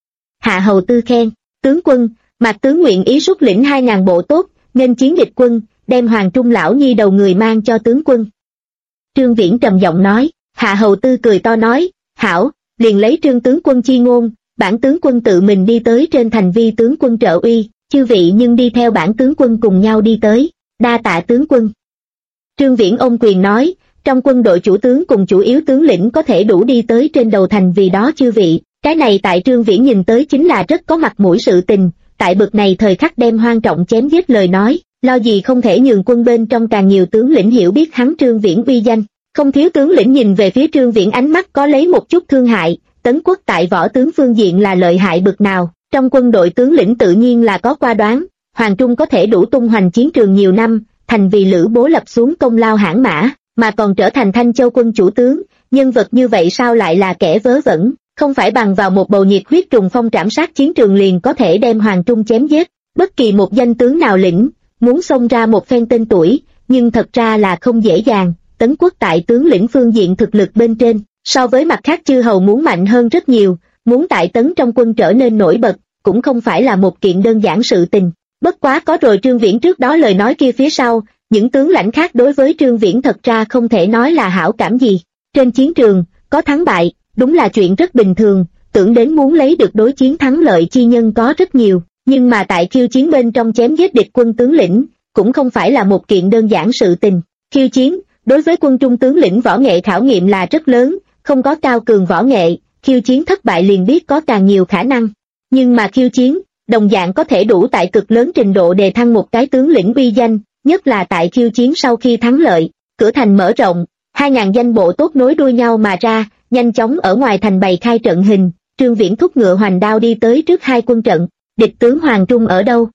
Hạ hầu tư khen, tướng quân, Mạc tướng nguyện ý xuất lĩnh 2.000 bộ tốt, nghênh chiến địch quân, đem Hoàng Trung lão nhi đầu người mang cho tướng quân. Trương Viễn trầm giọng nói, Hạ hầu tư cười to nói, hảo, liền lấy Trương tướng quân chi ngôn, bản tướng quân tự mình đi tới trên thành vi tướng quân trợ uy, chư vị nhưng đi theo bản tướng quân cùng nhau đi tới, đa tạ tướng quân. Trương Viễn ôm quyền nói, trong quân đội chủ tướng cùng chủ yếu tướng lĩnh có thể đủ đi tới trên đầu thành vì đó chư vị, cái này tại Trương Viễn nhìn tới chính là rất có mặt mũi sự tình, tại bực này thời khắc đem hoang trọng chém giết lời nói, lo gì không thể nhường quân bên trong càng nhiều tướng lĩnh hiểu biết hắn Trương Viễn uy danh. Không thiếu tướng lĩnh nhìn về phía Trương Viễn ánh mắt có lấy một chút thương hại, Tấn Quốc tại võ tướng phương diện là lợi hại bực nào, trong quân đội tướng lĩnh tự nhiên là có qua đoán, Hoàng Trung có thể đủ tung hoành chiến trường nhiều năm, thành vì Lữ Bố lập xuống công lao hãn mã, mà còn trở thành Thanh Châu quân chủ tướng, nhân vật như vậy sao lại là kẻ vớ vẩn, không phải bằng vào một bầu nhiệt huyết trùng phong trảm sát chiến trường liền có thể đem Hoàng Trung chém giết, bất kỳ một danh tướng nào lĩnh, muốn xông ra một phen tên tuổi, nhưng thật ra là không dễ dàng. Tấn Quốc tại tướng lĩnh phương diện thực lực bên trên, so với mặt khác chư hầu muốn mạnh hơn rất nhiều, muốn tại Tấn trong quân trở nên nổi bật, cũng không phải là một kiện đơn giản sự tình. Bất quá có rồi Trương Viễn trước đó lời nói kia phía sau, những tướng lãnh khác đối với Trương Viễn thật ra không thể nói là hảo cảm gì. Trên chiến trường, có thắng bại, đúng là chuyện rất bình thường, tưởng đến muốn lấy được đối chiến thắng lợi chi nhân có rất nhiều, nhưng mà tại khiêu chiến bên trong chém giết địch quân tướng lĩnh, cũng không phải là một kiện đơn giản sự tình. Khiêu chiến đối với quân trung tướng lĩnh võ nghệ khảo nghiệm là rất lớn, không có cao cường võ nghệ, khiêu chiến thất bại liền biết có càng nhiều khả năng. Nhưng mà khiêu chiến, đồng dạng có thể đủ tại cực lớn trình độ đề thăng một cái tướng lĩnh uy danh, nhất là tại khiêu chiến sau khi thắng lợi, cửa thành mở rộng, 2.000 danh bộ tốt nối đuôi nhau mà ra, nhanh chóng ở ngoài thành bày khai trận hình, Trương Viễn thúc ngựa hoành đao đi tới trước hai quân trận, địch tướng Hoàng Trung ở đâu?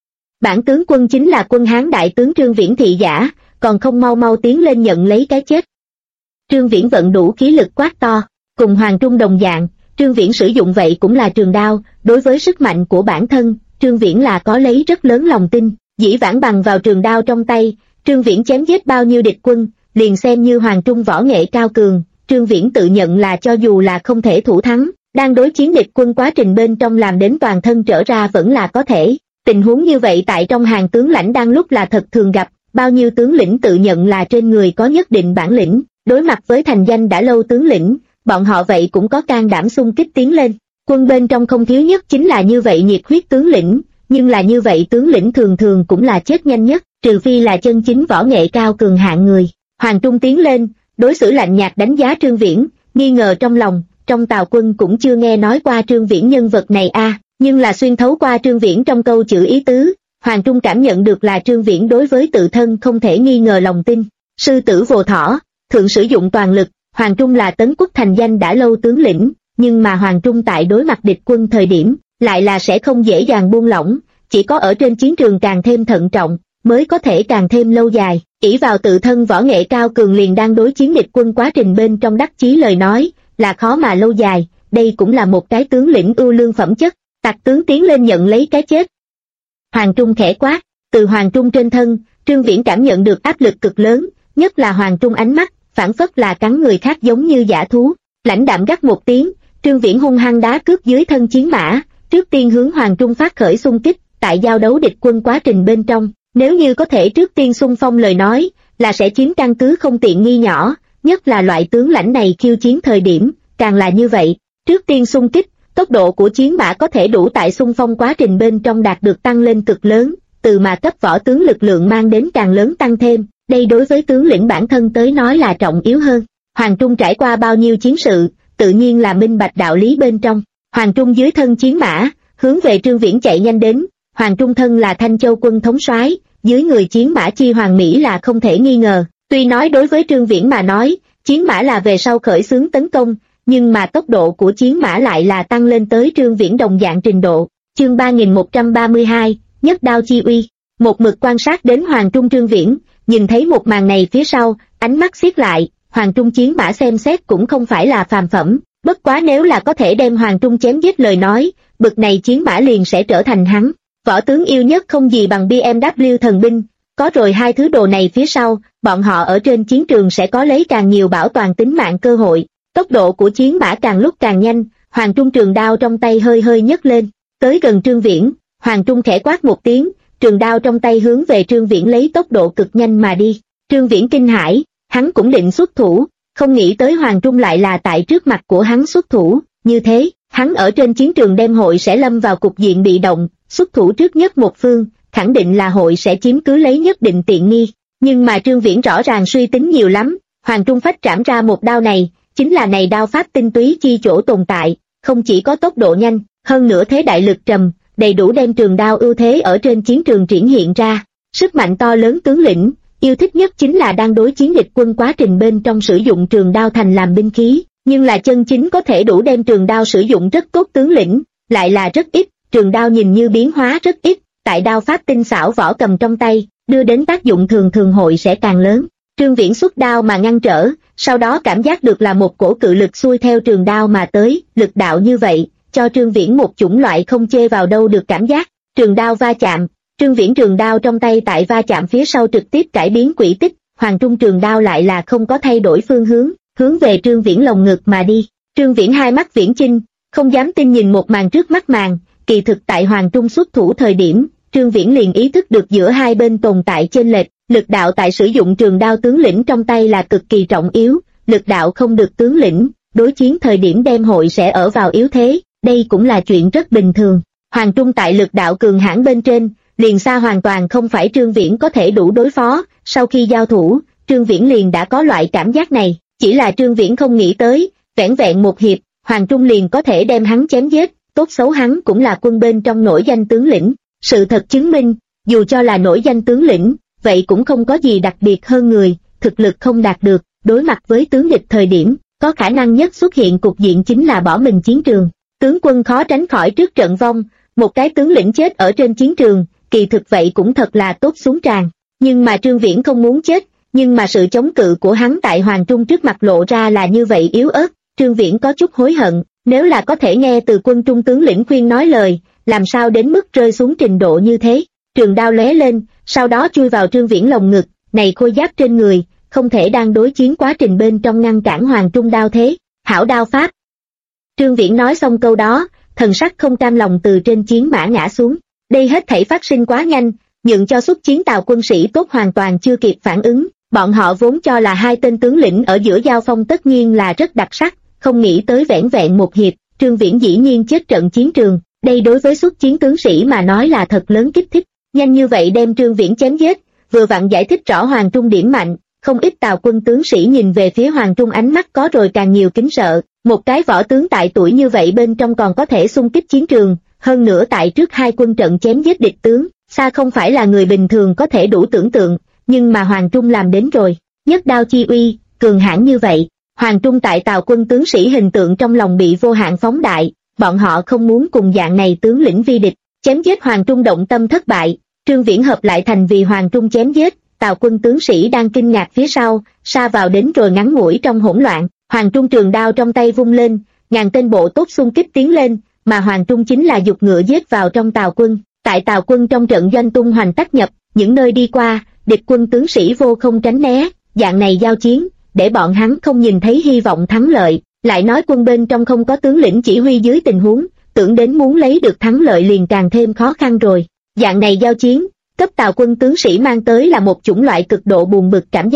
Bản tướng quân chính là quân Hán đại tướng Trương Viễn thị giả, còn không mau mau tiến lên nhận lấy cái chết. Trương Viễn vận đủ khí lực quát to, cùng Hoàng Trung đồng dạng, Trương Viễn sử dụng vậy cũng là trường đao, đối với sức mạnh của bản thân, Trương Viễn là có lấy rất lớn lòng tin, dĩ vãng bằng vào trường đao trong tay, Trương Viễn chém giết bao nhiêu địch quân, liền xem như Hoàng Trung võ nghệ cao cường, Trương Viễn tự nhận là cho dù là không thể thủ thắng, đang đối chiến địch quân quá trình bên trong làm đến toàn thân trở ra vẫn là có thể. Tình huống như vậy tại trong hàng tướng lãnh đang lúc là thật thường gặp, bao nhiêu tướng lĩnh tự nhận là trên người có nhất định bản lĩnh, đối mặt với thành danh đã lâu tướng lĩnh, bọn họ vậy cũng có can đảm xung kích tiến lên. Quân bên trong không thiếu nhất chính là như vậy nhiệt huyết tướng lĩnh, nhưng là như vậy tướng lĩnh thường thường cũng là chết nhanh nhất, trừ phi là chân chính võ nghệ cao cường hạng người. Hoàng Trung tiến lên, đối xử lạnh nhạt đánh giá Trương Viễn, nghi ngờ trong lòng, trong Tào quân cũng chưa nghe nói qua Trương Viễn nhân vật này nhưng là xuyên thấu qua Trương Viễn trong câu chữ ý tứ, Hoàng Trung cảm nhận được là Trương Viễn đối với tự thân không thể nghi ngờ lòng tin. Sư tử vồ thỏ, thường sử dụng toàn lực, Hoàng Trung là Tấn Quốc thành danh đã lâu tướng lĩnh, nhưng mà Hoàng Trung tại đối mặt địch quân thời điểm, lại là sẽ không dễ dàng buông lỏng, chỉ có ở trên chiến trường càng thêm thận trọng, mới có thể càng thêm lâu dài. Ỷ vào tự thân võ nghệ cao cường liền đang đối chiến địch quân quá trình bên trong đắc chí lời nói, là khó mà lâu dài, đây cũng là một cái tướng lĩnh ưu lương phẩm chất. Tặc tướng tiến lên nhận lấy cái chết. Hoàng Trung khẽ quát, từ Hoàng Trung trên thân, Trương Viễn cảm nhận được áp lực cực lớn, nhất là Hoàng Trung ánh mắt, phảng phất là cắn người khác giống như dã thú. Lãnh đạm gắt một tiếng, Trương Viễn hung hăng đá cước dưới thân chiến mã, trước tiên hướng Hoàng Trung phát khởi xung kích, tại giao đấu địch quân quá trình bên trong, nếu như có thể trước tiên xung phong lời nói, là sẽ chiếm căn cứ không tiện nghi nhỏ, nhất là loại tướng lãnh này khiêu chiến thời điểm, càng là như vậy. Trước tiên xung kích, tốc độ của chiến mã có thể đủ tại xung phong quá trình bên trong đạt được tăng lên cực lớn, từ mà cấp võ tướng lực lượng mang đến càng lớn tăng thêm, đây đối với tướng lĩnh bản thân tới nói là trọng yếu hơn. Hoàng Trung trải qua bao nhiêu chiến sự, tự nhiên là minh bạch đạo lý bên trong. Hoàng Trung dưới thân chiến mã, hướng về Trương Viễn chạy nhanh đến. Hoàng Trung thân là Thanh Châu quân thống soái, dưới người chiến mã chi hoàng mỹ là không thể nghi ngờ. Tuy nói đối với Trương Viễn mà nói, chiến mã là về sau khởi xướng tấn công, nhưng mà tốc độ của chiến mã lại là tăng lên tới Trương Viễn đồng dạng trình độ. Chương 3132, nhất đao chi uy. Một mực quan sát đến Hoàng Trung Trương Viễn, nhìn thấy một màn này phía sau, ánh mắt siết lại. Hoàng Trung chiến mã xem xét cũng không phải là phàm phẩm, bất quá nếu là có thể đem Hoàng Trung chém giết lời nói, bực này chiến mã liền sẽ trở thành hắn võ tướng yêu nhất không gì bằng BMW thần binh. Có rồi hai thứ đồ này phía sau, bọn họ ở trên chiến trường sẽ có lấy càng nhiều bảo toàn tính mạng cơ hội. Tốc độ của chiến mã càng lúc càng nhanh, Hoàng Trung trường đao trong tay hơi hơi nhấc lên, tới gần Trương Viễn, Hoàng Trung khẽ quát một tiếng, trường đao trong tay hướng về Trương Viễn lấy tốc độ cực nhanh mà đi. Trương Viễn kinh hãi, hắn cũng định xuất thủ, không nghĩ tới Hoàng Trung lại là tại trước mặt của hắn xuất thủ, như thế, hắn ở trên chiến trường đem hội sẽ lâm vào cục diện bị động, xuất thủ trước nhất một phương, khẳng định là hội sẽ chiếm cứ lấy nhất định tiện nghi. Nhưng mà Trương Viễn rõ ràng suy tính nhiều lắm, Hoàng Trung phách trảm ra một đao này, chính là này đao pháp tinh túy chi chỗ tồn tại, không chỉ có tốc độ nhanh, hơn nữa thế đại lực trầm, đầy đủ đem trường đao ưu thế ở trên chiến trường triển hiện ra. Sức mạnh to lớn tướng lĩnh, yêu thích nhất chính là đang đối chiến địch quân quá trình bên trong sử dụng trường đao thành làm binh khí, nhưng là chân chính có thể đủ đem trường đao sử dụng rất tốt tướng lĩnh, lại là rất ít. Trường đao nhìn như biến hóa rất ít, tại đao pháp tinh xảo võ cầm trong tay, đưa đến tác dụng thường thường hội sẽ càng lớn. Trương Viễn xuất đao mà ngăn trở, sau đó cảm giác được là một cổ cự lực xuôi theo trường đao mà tới, lực đạo như vậy, cho Trương Viễn một chủng loại không chê vào đâu được cảm giác. Trường đao va chạm, Trương Viễn trường đao trong tay tại va chạm phía sau trực tiếp cải biến quỹ tích, Hoàng Trung trường đao lại là không có thay đổi phương hướng, hướng về Trương Viễn lồng ngực mà đi. Trương Viễn hai mắt viễn chinh, không dám tin nhìn một màn trước mắt màn, kỳ thực tại Hoàng Trung xuất thủ thời điểm, Trương Viễn liền ý thức được giữa hai bên tồn tại chênh lệch, lực đạo tại sử dụng trường đao tướng lĩnh trong tay là cực kỳ trọng yếu, lực đạo không được tướng lĩnh, đối chiến thời điểm đem hội sẽ ở vào yếu thế, đây cũng là chuyện rất bình thường. Hoàng Trung tại lực đạo cường hãn bên trên, liền xa hoàn toàn không phải Trương Viễn có thể đủ đối phó, sau khi giao thủ, Trương Viễn liền đã có loại cảm giác này, chỉ là Trương Viễn không nghĩ tới, vẻn vẹn một hiệp, Hoàng Trung liền có thể đem hắn chém giết, tốt xấu hắn cũng là quân bên trong nổi danh tướng lĩnh. Sự thật chứng minh, dù cho là nổi danh tướng lĩnh, vậy cũng không có gì đặc biệt hơn người, thực lực không đạt được, đối mặt với tướng địch thời điểm, có khả năng nhất xuất hiện cục diện chính là bỏ mình chiến trường. Tướng quân khó tránh khỏi trước trận vong, một cái tướng lĩnh chết ở trên chiến trường, kỳ thực vậy cũng thật là tốt xuống tràng. Nhưng mà Trương Viễn không muốn chết, nhưng mà sự chống cự của hắn tại Hoàng Trung trước mặt lộ ra là như vậy yếu ớt, Trương Viễn có chút hối hận, nếu là có thể nghe từ quân trung tướng lĩnh khuyên nói lời, làm sao đến mức rơi xuống trình độ như thế. Trường đao lóe lên, sau đó chui vào Trương Viễn lồng ngực, này khôi giáp trên người, không thể đang đối chiến quá trình bên trong ngăn cản Hoàng Trung đao thế, hảo đao pháp. Trương Viễn nói xong câu đó, thần sắc không cam lòng từ trên chiến mã ngã xuống, đây hết thảy phát sinh quá nhanh, nhượng cho xuất chiến Tào quân sĩ tốt hoàn toàn chưa kịp phản ứng, bọn họ vốn cho là hai tên tướng lĩnh ở giữa giao phong tất nhiên là rất đặc sắc, không nghĩ tới vẻn vẹn một hiệp, Trương Viễn dĩ nhiên chết trận chiến trường, đây đối với xuất chiến tướng sĩ mà nói là thật lớn kích thích, nhanh như vậy đem Trương Viễn chém giết, vừa vặn giải thích rõ Hoàng Trung điểm mạnh, không ít Tào quân tướng sĩ nhìn về phía Hoàng Trung ánh mắt có rồi càng nhiều kính sợ, một cái võ tướng tại tuổi như vậy bên trong còn có thể xung kích chiến trường, hơn nữa tại trước hai quân trận chém giết địch tướng, xa không phải là người bình thường có thể đủ tưởng tượng, nhưng mà Hoàng Trung làm đến rồi, nhất đao chi uy, cường hãn như vậy. Hoàng Trung tại Tào quân tướng sĩ hình tượng trong lòng bị vô hạn phóng đại, bọn họ không muốn cùng dạng này tướng lĩnh vi địch, chém giết Hoàng Trung động tâm thất bại, Trương Viễn hợp lại thành vì Hoàng Trung chém giết, Tào quân tướng sĩ đang kinh ngạc phía sau, sa vào đến rồi ngắn ngủi trong hỗn loạn, Hoàng Trung trường đao trong tay vung lên, ngàn tên bộ tốt xung kích tiến lên, mà Hoàng Trung chính là giục ngựa giết vào trong Tào quân, tại Tào quân trong trận doanh tung hoành tách nhập, những nơi đi qua, địch quân tướng sĩ vô không tránh né, dạng này giao chiến, để bọn hắn không nhìn thấy hy vọng thắng lợi, lại nói quân bên trong không có tướng lĩnh chỉ huy dưới tình huống, tưởng đến muốn lấy được thắng lợi liền càng thêm khó khăn rồi. Dạng này giao chiến, cấp Tào quân tướng sĩ mang tới là một chủng loại cực độ buồn bực cảm giác.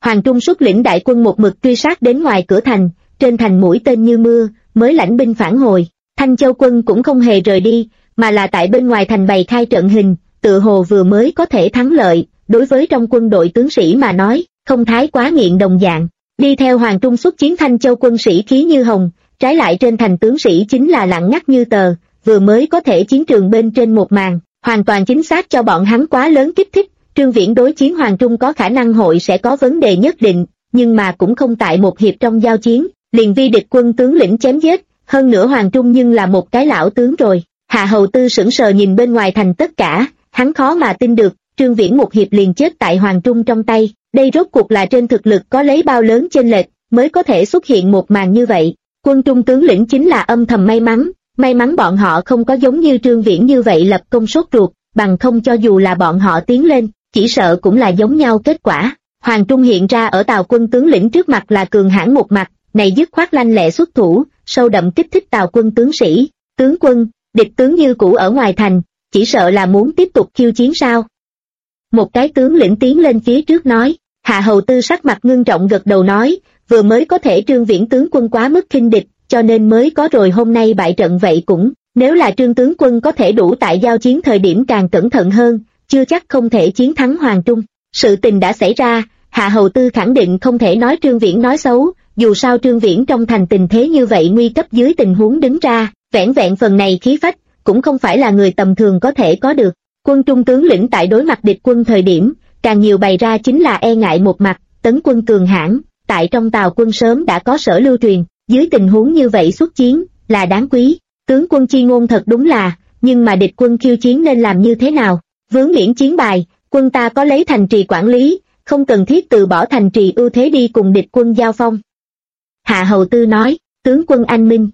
Hoàng Trung xuất lĩnh đại quân một mực truy sát đến ngoài cửa thành, trên thành mũi tên như mưa, mới lãnh binh phản hồi. Thanh Châu quân cũng không hề rời đi, mà là tại bên ngoài thành bày khai trận hình, tựa hồ vừa mới có thể thắng lợi, đối với trong quân đội tướng sĩ mà nói, không thái quá nghiện đồng dạng. Đi theo Hoàng Trung xuất chiến Thanh Châu quân sĩ khí như hồng, trái lại trên thành tướng sĩ chính là lặng ngắt như tờ, vừa mới có thể chiến trường bên trên một màn, hoàn toàn chính xác cho bọn hắn quá lớn kích thích. Trương Viễn đối chiến Hoàng Trung có khả năng hội sẽ có vấn đề nhất định, nhưng mà cũng không tại một hiệp trong giao chiến, liền vi địch quân tướng lĩnh chém giết, hơn nữa Hoàng Trung nhưng là một cái lão tướng rồi. Hạ Hầu Tư sững sờ nhìn bên ngoài thành tất cả, hắn khó mà tin được, Trương Viễn một hiệp liền chết tại Hoàng Trung trong tay, đây rốt cuộc là trên thực lực có lấy bao lớn chênh lệch, mới có thể xuất hiện một màn như vậy. Quân Trung tướng lĩnh chính là âm thầm may mắn bọn họ không có giống như Trương Viễn như vậy lập công sốt ruột, bằng không cho dù là bọn họ tiến lên, chỉ sợ cũng là giống nhau kết quả. Hoàng Trung hiện ra ở Tào quân tướng lĩnh trước mặt là cường hãn một mặt, này dứt khoát lanh lẹ xuất thủ, sâu đậm kích thích Tào quân tướng sĩ. Tướng quân, địch tướng như cũ ở ngoài thành, chỉ sợ là muốn tiếp tục khiêu chiến sao? Một cái tướng lĩnh tiến lên phía trước nói. Hạ Hầu Tư sắc mặt ngưng trọng gật đầu nói, vừa mới có thể Trương Viễn tướng quân quá mức khinh địch, cho nên mới có rồi hôm nay bại trận vậy cũng, nếu là Trương tướng quân có thể đủ tại giao chiến thời điểm càng cẩn thận hơn, chưa chắc không thể chiến thắng Hoàng Trung. Sự tình đã xảy ra, Hạ Hầu Tư khẳng định không thể nói Trương Viễn nói xấu, dù sao Trương Viễn trong thành tình thế như vậy nguy cấp dưới tình huống đứng ra, vẻn vẹn phần này khí phách, cũng không phải là người tầm thường có thể có được. Quân Trung tướng lĩnh tại đối mặt địch quân thời điểm, càng nhiều bày ra chính là e ngại một mặt, tấn quân cường hãn, tại trong Tào quân sớm đã có sở lưu truyền, dưới tình huống như vậy xuất chiến, là đáng quý. Tướng quân chi ngôn thật đúng là, nhưng mà địch quân khiêu chiến nên làm như thế nào? Vướng miễn chiến bài, quân ta có lấy thành trì quản lý, không cần thiết từ bỏ thành trì ưu thế đi cùng địch quân giao phong. Hạ Hầu Tư nói, tướng quân anh minh.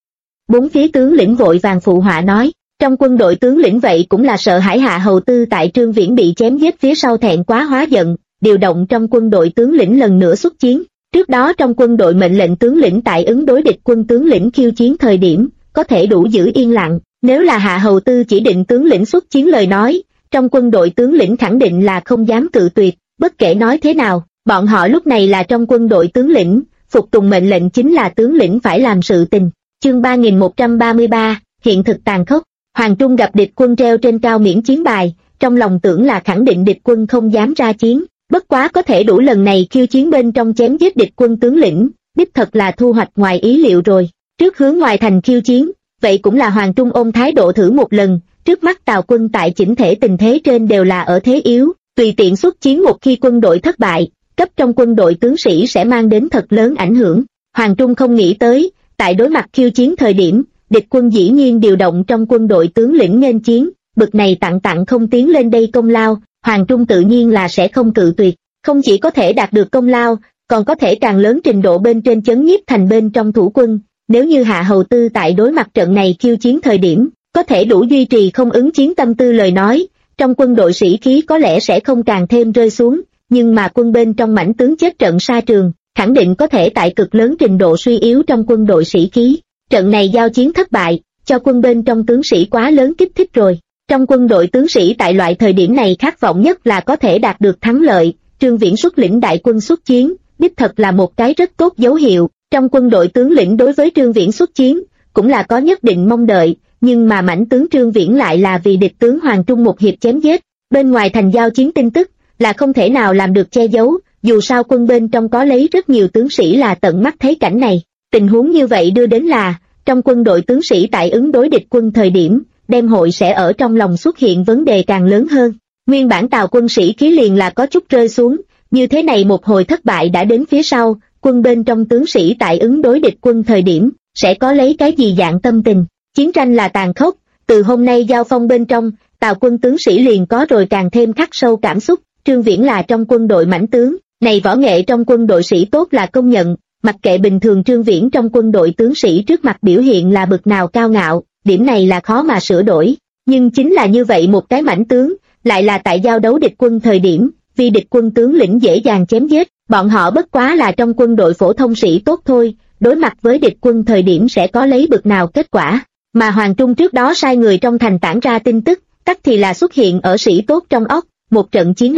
Bốn phía tướng lĩnh vội vàng phụ họa nói, trong quân đội tướng lĩnh vậy cũng là sợ hãi Hạ Hầu Tư tại Trương Viễn bị chém giết phía sau thẹn quá hóa giận, điều động trong quân đội tướng lĩnh lần nữa xuất chiến. Trước đó trong quân đội mệnh lệnh tướng lĩnh tại ứng đối địch quân tướng lĩnh khiêu chiến thời điểm, có thể đủ giữ yên lặng, nếu là Hạ Hầu Tư chỉ định tướng lĩnh xuất chiến lời nói, trong quân đội tướng lĩnh khẳng định là không dám cự tuyệt, bất kể nói thế nào, bọn họ lúc này là trong quân đội tướng lĩnh, phục tùng mệnh lệnh chính là tướng lĩnh phải làm sự tình. Chương 3133, hiện thực tàn khốc. Hoàng Trung gặp địch quân treo trên cao miễn chiến bài, trong lòng tưởng là khẳng định địch quân không dám ra chiến, bất quá có thể đủ lần này khiêu chiến bên trong chém giết địch quân tướng lĩnh, đích thật là thu hoạch ngoài ý liệu rồi. Trước hướng ngoài thành khiêu chiến, vậy cũng là Hoàng Trung ôm thái độ thử một lần, trước mắt Tào quân tại chỉnh thể tình thế trên đều là ở thế yếu, tùy tiện xuất chiến một khi quân đội thất bại, cấp trong quân đội tướng sĩ sẽ mang đến thật lớn ảnh hưởng. Hoàng Trung không nghĩ tới, tại đối mặt khiêu chiến thời điểm, địch quân dĩ nhiên điều động trong quân đội tướng lĩnh nghênh chiến, bực này tặng không tiến lên đây công lao, Hoàng Trung tự nhiên là sẽ không cự tuyệt, không chỉ có thể đạt được công lao, còn có thể càng lớn trình độ bên trên chấn nhiếp thành bên trong thủ quân. Nếu như Hạ Hầu Tư tại đối mặt trận này khiêu chiến thời điểm, có thể đủ duy trì không ứng chiến tâm tư lời nói, trong quân đội sĩ khí có lẽ sẽ không càng thêm rơi xuống, nhưng mà quân bên trong mãnh tướng chết trận sa trường, khẳng định có thể tại cực lớn trình độ suy yếu trong quân đội sĩ khí. Trận này giao chiến thất bại, cho quân bên trong tướng sĩ quá lớn kích thích rồi. Trong quân đội tướng sĩ tại loại thời điểm này khát vọng nhất là có thể đạt được thắng lợi, Trương Viễn xuất lĩnh đại quân xuất chiến, đích thật là một cái rất tốt dấu hiệu. Trong quân đội tướng lĩnh đối với Trương Viễn xuất chiến, cũng là có nhất định mong đợi, nhưng mà mãnh tướng Trương Viễn lại là vì địch tướng Hoàng Trung một hiệp chém giết. Bên ngoài thành giao chiến tin tức, là không thể nào làm được che giấu, dù sao quân bên trong có lấy rất nhiều tướng sĩ là tận mắt thấy cảnh này. Tình huống như vậy đưa đến là, trong quân đội tướng sĩ tại ứng đối địch quân thời điểm, đem hội sẽ ở trong lòng xuất hiện vấn đề càng lớn hơn. Nguyên bản Tào quân sĩ khí liền là có chút rơi xuống, như thế này một hồi thất bại đã đến phía sau, quân bên trong tướng sĩ tại ứng đối địch quân thời điểm, sẽ có lấy cái gì dạng tâm tình. Chiến tranh là tàn khốc, từ hôm nay giao phong bên trong, Tào quân tướng sĩ liền có rồi càng thêm khắc sâu cảm xúc. Trương Viễn là trong quân đội mãnh tướng, này võ nghệ trong quân đội sĩ tốt là công nhận, mặc kệ bình thường Trương Viễn trong quân đội tướng sĩ trước mặt biểu hiện là bực nào cao ngạo, điểm này là khó mà sửa đổi, nhưng chính là như vậy một cái mãnh tướng, lại là tại giao đấu địch quân thời điểm, vì địch quân tướng lĩnh dễ dàng chém giết, bọn họ bất quá là trong quân đội phổ thông sĩ tốt thôi, đối mặt với địch quân thời điểm sẽ có lấy bực nào kết quả, mà Hoàng Trung trước đó sai người trong thành tản ra tin tức, tắc thì là xuất hiện ở sĩ tốt trong óc, một trận chiến này,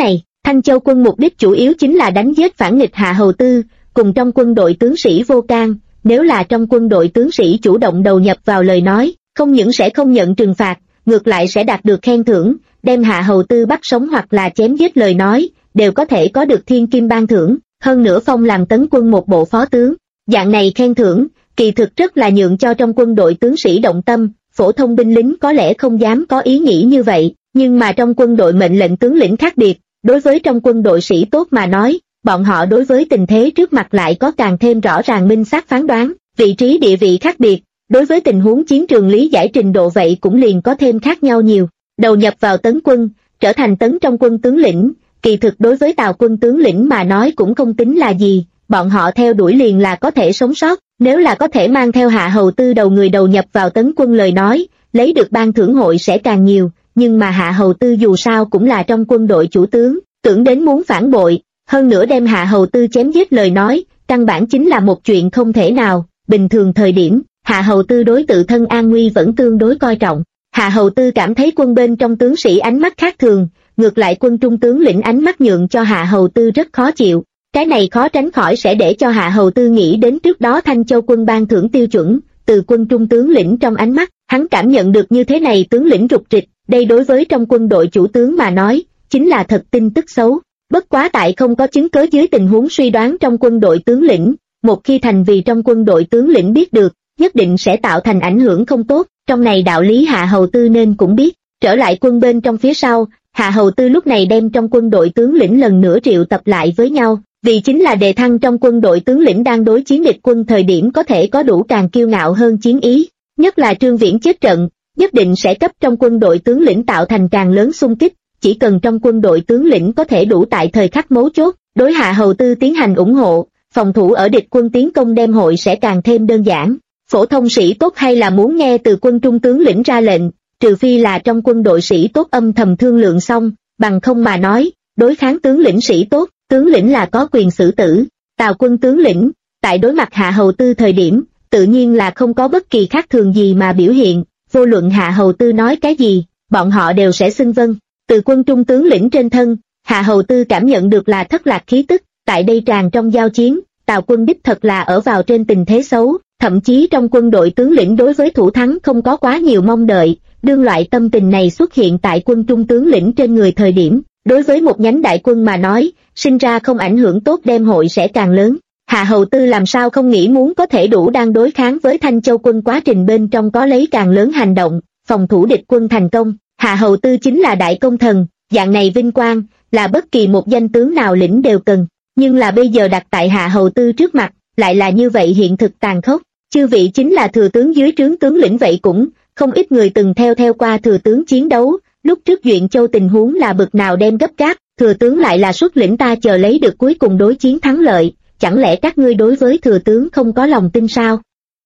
Thanh Châu quân mục đích chủ yếu chính là đánh giết phản nghịch Hạ Hầu Tư, cùng trong quân đội tướng sĩ vô can, nếu là trong quân đội tướng sĩ chủ động đầu nhập vào lời nói, không những sẽ không nhận trừng phạt, ngược lại sẽ đạt được khen thưởng, đem Hạ Hầu Tư bắt sống hoặc là chém giết lời nói, đều có thể có được thiên kim ban thưởng, hơn nữa phong làm tấn quân một bộ phó tướng. Dạng này khen thưởng, kỳ thực rất là nhượng cho trong quân đội tướng sĩ động tâm, phổ thông binh lính có lẽ không dám có ý nghĩ như vậy, nhưng mà trong quân đội mệnh lệnh tướng lĩnh khác biệt, đối với trong quân đội sĩ tốt mà nói, bọn họ đối với tình thế trước mặt lại có càng thêm rõ ràng minh xác phán đoán, vị trí địa vị khác biệt, đối với tình huống chiến trường lý giải trình độ vậy cũng liền có thêm khác nhau nhiều. Đầu nhập vào tấn quân, trở thành tấn trong quân tướng lĩnh, kỳ thực đối với Tào quân tướng lĩnh mà nói cũng không tính là gì, bọn họ theo đuổi liền là có thể sống sót, nếu là có thể mang theo Hạ Hầu Tư đầu người đầu nhập vào tấn quân lời nói, lấy được ban thưởng hội sẽ càng nhiều, nhưng mà Hạ Hầu Tư dù sao cũng là trong quân đội chủ tướng, tưởng đến muốn phản bội, hơn nữa đem Hạ Hầu Tư chém giết lời nói, căn bản chính là một chuyện không thể nào. Bình thường thời điểm, Hạ Hầu Tư đối tự thân an nguy vẫn tương đối coi trọng. Hạ Hầu Tư cảm thấy quân bên trong tướng sĩ ánh mắt khác thường, ngược lại quân trung tướng lĩnh ánh mắt nhượng cho Hạ Hầu Tư rất khó chịu. Cái này khó tránh khỏi sẽ để cho Hạ Hầu Tư nghĩ đến trước đó Thanh Châu quân ban thưởng tiêu chuẩn, từ quân trung tướng lĩnh trong ánh mắt, hắn cảm nhận được như thế này tướng lĩnh rục rịch, đây đối với trong quân đội chủ tướng mà nói, chính là thật tin tức xấu. Bất quá tại không có chứng cớ dưới tình huống suy đoán trong quân đội tướng lĩnh, một khi thành vì trong quân đội tướng lĩnh biết được, nhất định sẽ tạo thành ảnh hưởng không tốt, trong này đạo lý Hạ Hầu Tư nên cũng biết. Trở lại quân bên trong phía sau, Hạ Hầu Tư lúc này đem trong quân đội tướng lĩnh lần nữa triệu tập lại với nhau, vì chính là đề thăng trong quân đội tướng lĩnh đang đối chiến địch quân thời điểm có thể có đủ càng kiêu ngạo hơn chiến ý, nhất là Trương Viễn chết trận, nhất định sẽ cấp trong quân đội tướng lĩnh tạo thành càng lớn xung kích, chỉ cần trong quân đội tướng lĩnh có thể đủ tại thời khắc mấu chốt, đối Hạ Hầu Tư tiến hành ủng hộ, phòng thủ ở địch quân tiến công đem hội sẽ càng thêm đơn giản. Phổ thông sĩ tốt hay là muốn nghe từ quân trung tướng lĩnh ra lệnh, trừ phi là trong quân đội sĩ tốt âm thầm thương lượng xong, bằng không mà nói, đối kháng tướng lĩnh sĩ tốt, tướng lĩnh là có quyền xử tử. Tào quân tướng lĩnh, tại đối mặt Hạ Hầu Tư thời điểm, tự nhiên là không có bất kỳ khác thường gì mà biểu hiện, vô luận Hạ Hầu Tư nói cái gì, bọn họ đều sẽ xưng vâng. Từ quân trung tướng lĩnh trên thân, Hạ Hầu Tư cảm nhận được là thất lạc khí tức, tại đây tràn trong giao chiến, Tào quân đích thật là ở vào trên tình thế xấu, thậm chí trong quân đội tướng lĩnh đối với thủ thắng không có quá nhiều mong đợi, đương loại tâm tình này xuất hiện tại quân trung tướng lĩnh trên người thời điểm, đối với một nhánh đại quân mà nói, sinh ra không ảnh hưởng tốt đem hội sẽ càng lớn. Hạ Hầu Tư làm sao không nghĩ muốn có thể đủ đang đối kháng với Thanh Châu quân quá trình bên trong có lấy càng lớn hành động, phòng thủ địch quân thành công. Hạ Hầu Tư chính là đại công thần, dạng này vinh quang, là bất kỳ một danh tướng nào lĩnh đều cần, nhưng là bây giờ đặt tại Hạ Hầu Tư trước mặt, lại là như vậy hiện thực tàn khốc. Chư vị chính là thừa tướng dưới trướng tướng lĩnh vậy cũng, không ít người từng theo qua thừa tướng chiến đấu, lúc trước Duyện Châu tình huống là bực nào đem gấp gáp, thừa tướng lại là xuất lĩnh ta chờ lấy được cuối cùng đối chiến thắng lợi, chẳng lẽ các ngươi đối với thừa tướng không có lòng tin sao?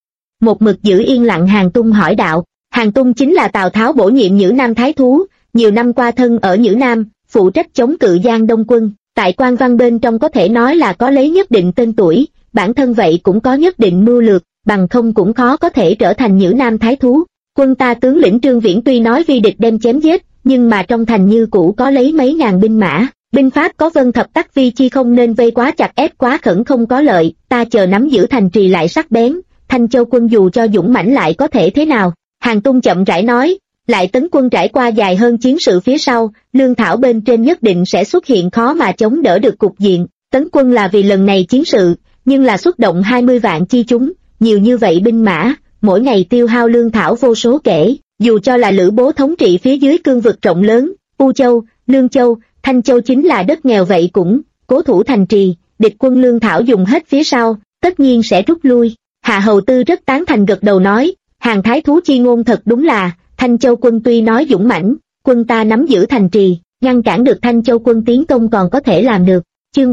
Một mực giữ yên lặng Hàn Tung hỏi đạo. Hàn Tung chính là Tào Tháo bổ nhiệm Nhữ Nam Thái Thú, nhiều năm qua thân ở Nhữ Nam, phụ trách chống cự Giang Đông quân, tại quan văn bên trong có thể nói là có lấy nhất định tên tuổi, bản thân vậy cũng có nhất định mưu lược, bằng không cũng khó có thể trở thành Nhữ Nam Thái Thú. Quân ta tướng lĩnh Trương Viễn tuy nói vi địch đem chém giết, nhưng mà trong thành như cũ có lấy mấy ngàn binh mã, binh pháp có vân thập tắc vi chi không nên vây quá chặt ép quá khẩn không có lợi, ta chờ nắm giữ thành trì lại sắc bén, Thanh Châu quân dù cho dũng mãnh lại có thể thế nào? Hàn Tung chậm rãi nói, lại tấn quân trải qua dài hơn chiến sự phía sau, lương thảo bên trên nhất định sẽ xuất hiện khó mà chống đỡ được cục diện, tấn quân là vì lần này chiến sự, nhưng là xuất động 20 vạn chi chúng, nhiều như vậy binh mã, mỗi ngày tiêu hao lương thảo vô số kể, dù cho là Lữ Bố thống trị phía dưới cương vực rộng lớn, U Châu, Lương Châu, Thanh Châu chính là đất nghèo vậy cũng, cố thủ thành trì, địch quân lương thảo dùng hết phía sau, tất nhiên sẽ rút lui. Hạ Hầu Tư rất tán thành gật đầu nói, Hàn Thái Thú chi ngôn thật đúng là, Thanh Châu quân tuy nói dũng mãnh, quân ta nắm giữ thành trì, ngăn cản được Thanh Châu quân tiến công còn có thể làm được. Chương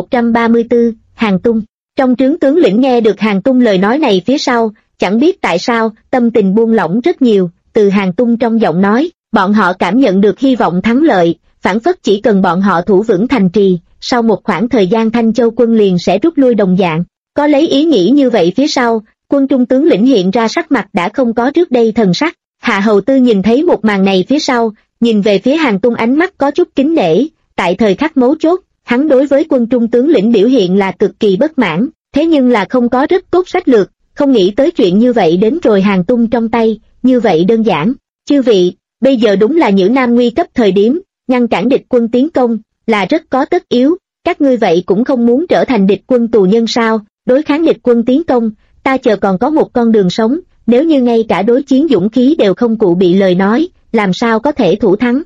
3134, Hàn Tung. Trong trướng tướng lĩnh nghe được Hàn Tung lời nói này phía sau, chẳng biết tại sao, tâm tình buông lỏng rất nhiều, từ Hàn Tung trong giọng nói, bọn họ cảm nhận được hy vọng thắng lợi, phản phất chỉ cần bọn họ thủ vững thành trì, sau một khoảng thời gian Thanh Châu quân liền sẽ rút lui đồng dạng. Có lấy ý nghĩ như vậy phía sau, quân trung tướng lĩnh hiện ra sắc mặt đã không có trước đây thần sắc. Hạ Hầu Tư nhìn thấy một màn này phía sau, nhìn về phía Hàn Tung ánh mắt có chút kính nể, tại thời khắc mấu chốt, hắn đối với quân Trung tướng lĩnh biểu hiện là cực kỳ bất mãn, thế nhưng là không có rất tốt sách lược, không nghĩ tới chuyện như vậy đến rồi hàng tung trong tay, như vậy đơn giản. Chư vị, bây giờ đúng là những nam nguy cấp thời điểm, ngăn cản địch quân tiến công, là rất có tất yếu, các ngươi vậy cũng không muốn trở thành địch quân tù nhân sao, đối kháng địch quân tiến công, ta chờ còn có một con đường sống, nếu như ngay cả đối chiến dũng khí đều không cụ bị lời nói, làm sao có thể thủ thắng.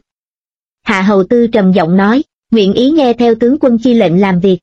Hạ Hầu Tư trầm giọng nói, nguyện ý nghe theo tướng quân chi lệnh làm việc.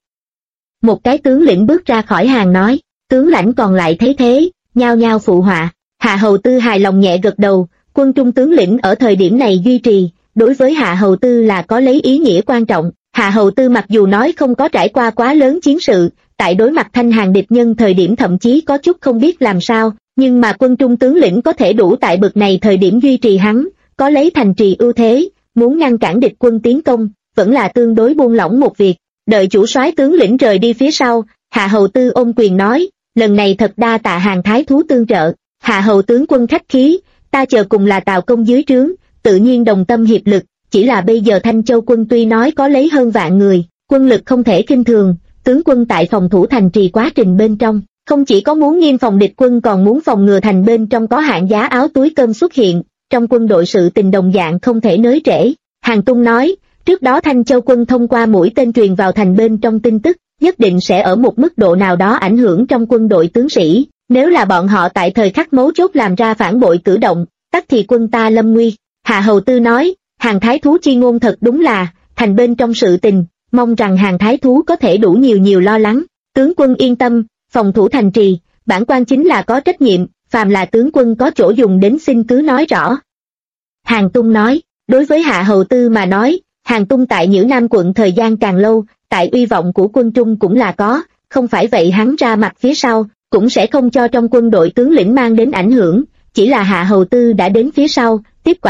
Một cái tướng lĩnh bước ra khỏi hàng nói, tướng lãnh còn lại thấy thế, nhao nhao phụ họa. Hạ Hầu Tư hài lòng nhẹ gật đầu, quân Trung tướng lĩnh ở thời điểm này duy trì, đối với Hạ Hầu Tư là có lấy ý nghĩa quan trọng. Hạ Hầu Tư mặc dù nói không có trải qua quá lớn chiến sự, tại đối mặt thanh hàng địch nhân thời điểm thậm chí có chút không biết làm sao, nhưng mà quân Trung tướng lĩnh có thể đủ tại bực này thời điểm duy trì hắn, có lấy thành trì ưu thế, muốn ngăn cản địch quân tiến công, vẫn là tương đối buông lỏng một việc. Đợi chủ soái tướng lĩnh rời đi phía sau, Hạ Hầu Tư ôm quyền nói, lần này thật đa tạ Hàn thái thú tương trợ. Hạ Hầu tướng quân khách khí, ta chờ cùng là Tào công dưới trướng, tự nhiên đồng tâm hiệp lực, chỉ là bây giờ Thanh Châu quân tuy nói có lấy hơn vạn người, quân lực không thể khinh thường, tướng quân tại phòng thủ thành trì quá trình bên trong, không chỉ có muốn nghiêm phòng địch quân còn muốn phòng ngừa thành bên trong có hạng giá áo túi cơm xuất hiện, trong quân đội sự tình đồng dạng không thể nới trễ. Hàn Tung nói, trước đó Thanh Châu quân thông qua mũi tên truyền vào thành bên trong tin tức, nhất định sẽ ở một mức độ nào đó ảnh hưởng trong quân đội tướng sĩ, nếu là bọn họ tại thời khắc mấu chốt làm ra phản bội cử động, tắc thì quân ta lâm nguy. Hạ Hầu Tư nói, Hàn thái thú chi ngôn thật đúng là, thành bên trong sự tình, mong rằng Hàn thái thú có thể đủ nhiều lo lắng. Tướng quân yên tâm, phòng thủ thành trì, bản quan chính là có trách nhiệm, phàm là tướng quân có chỗ dùng đến xin cứ nói rõ. Hàn Tung nói, đối với Hạ Hầu Tư mà nói, Hàn Tung tại Nhữ Nam quận thời gian càng lâu, tại uy vọng của quân Trung cũng là có, không phải vậy hắn ra mặt phía sau, cũng sẽ không cho trong quân đội tướng lĩnh mang đến ảnh hưởng, chỉ là Hạ Hầu Tư đã đến phía sau, tiếp quản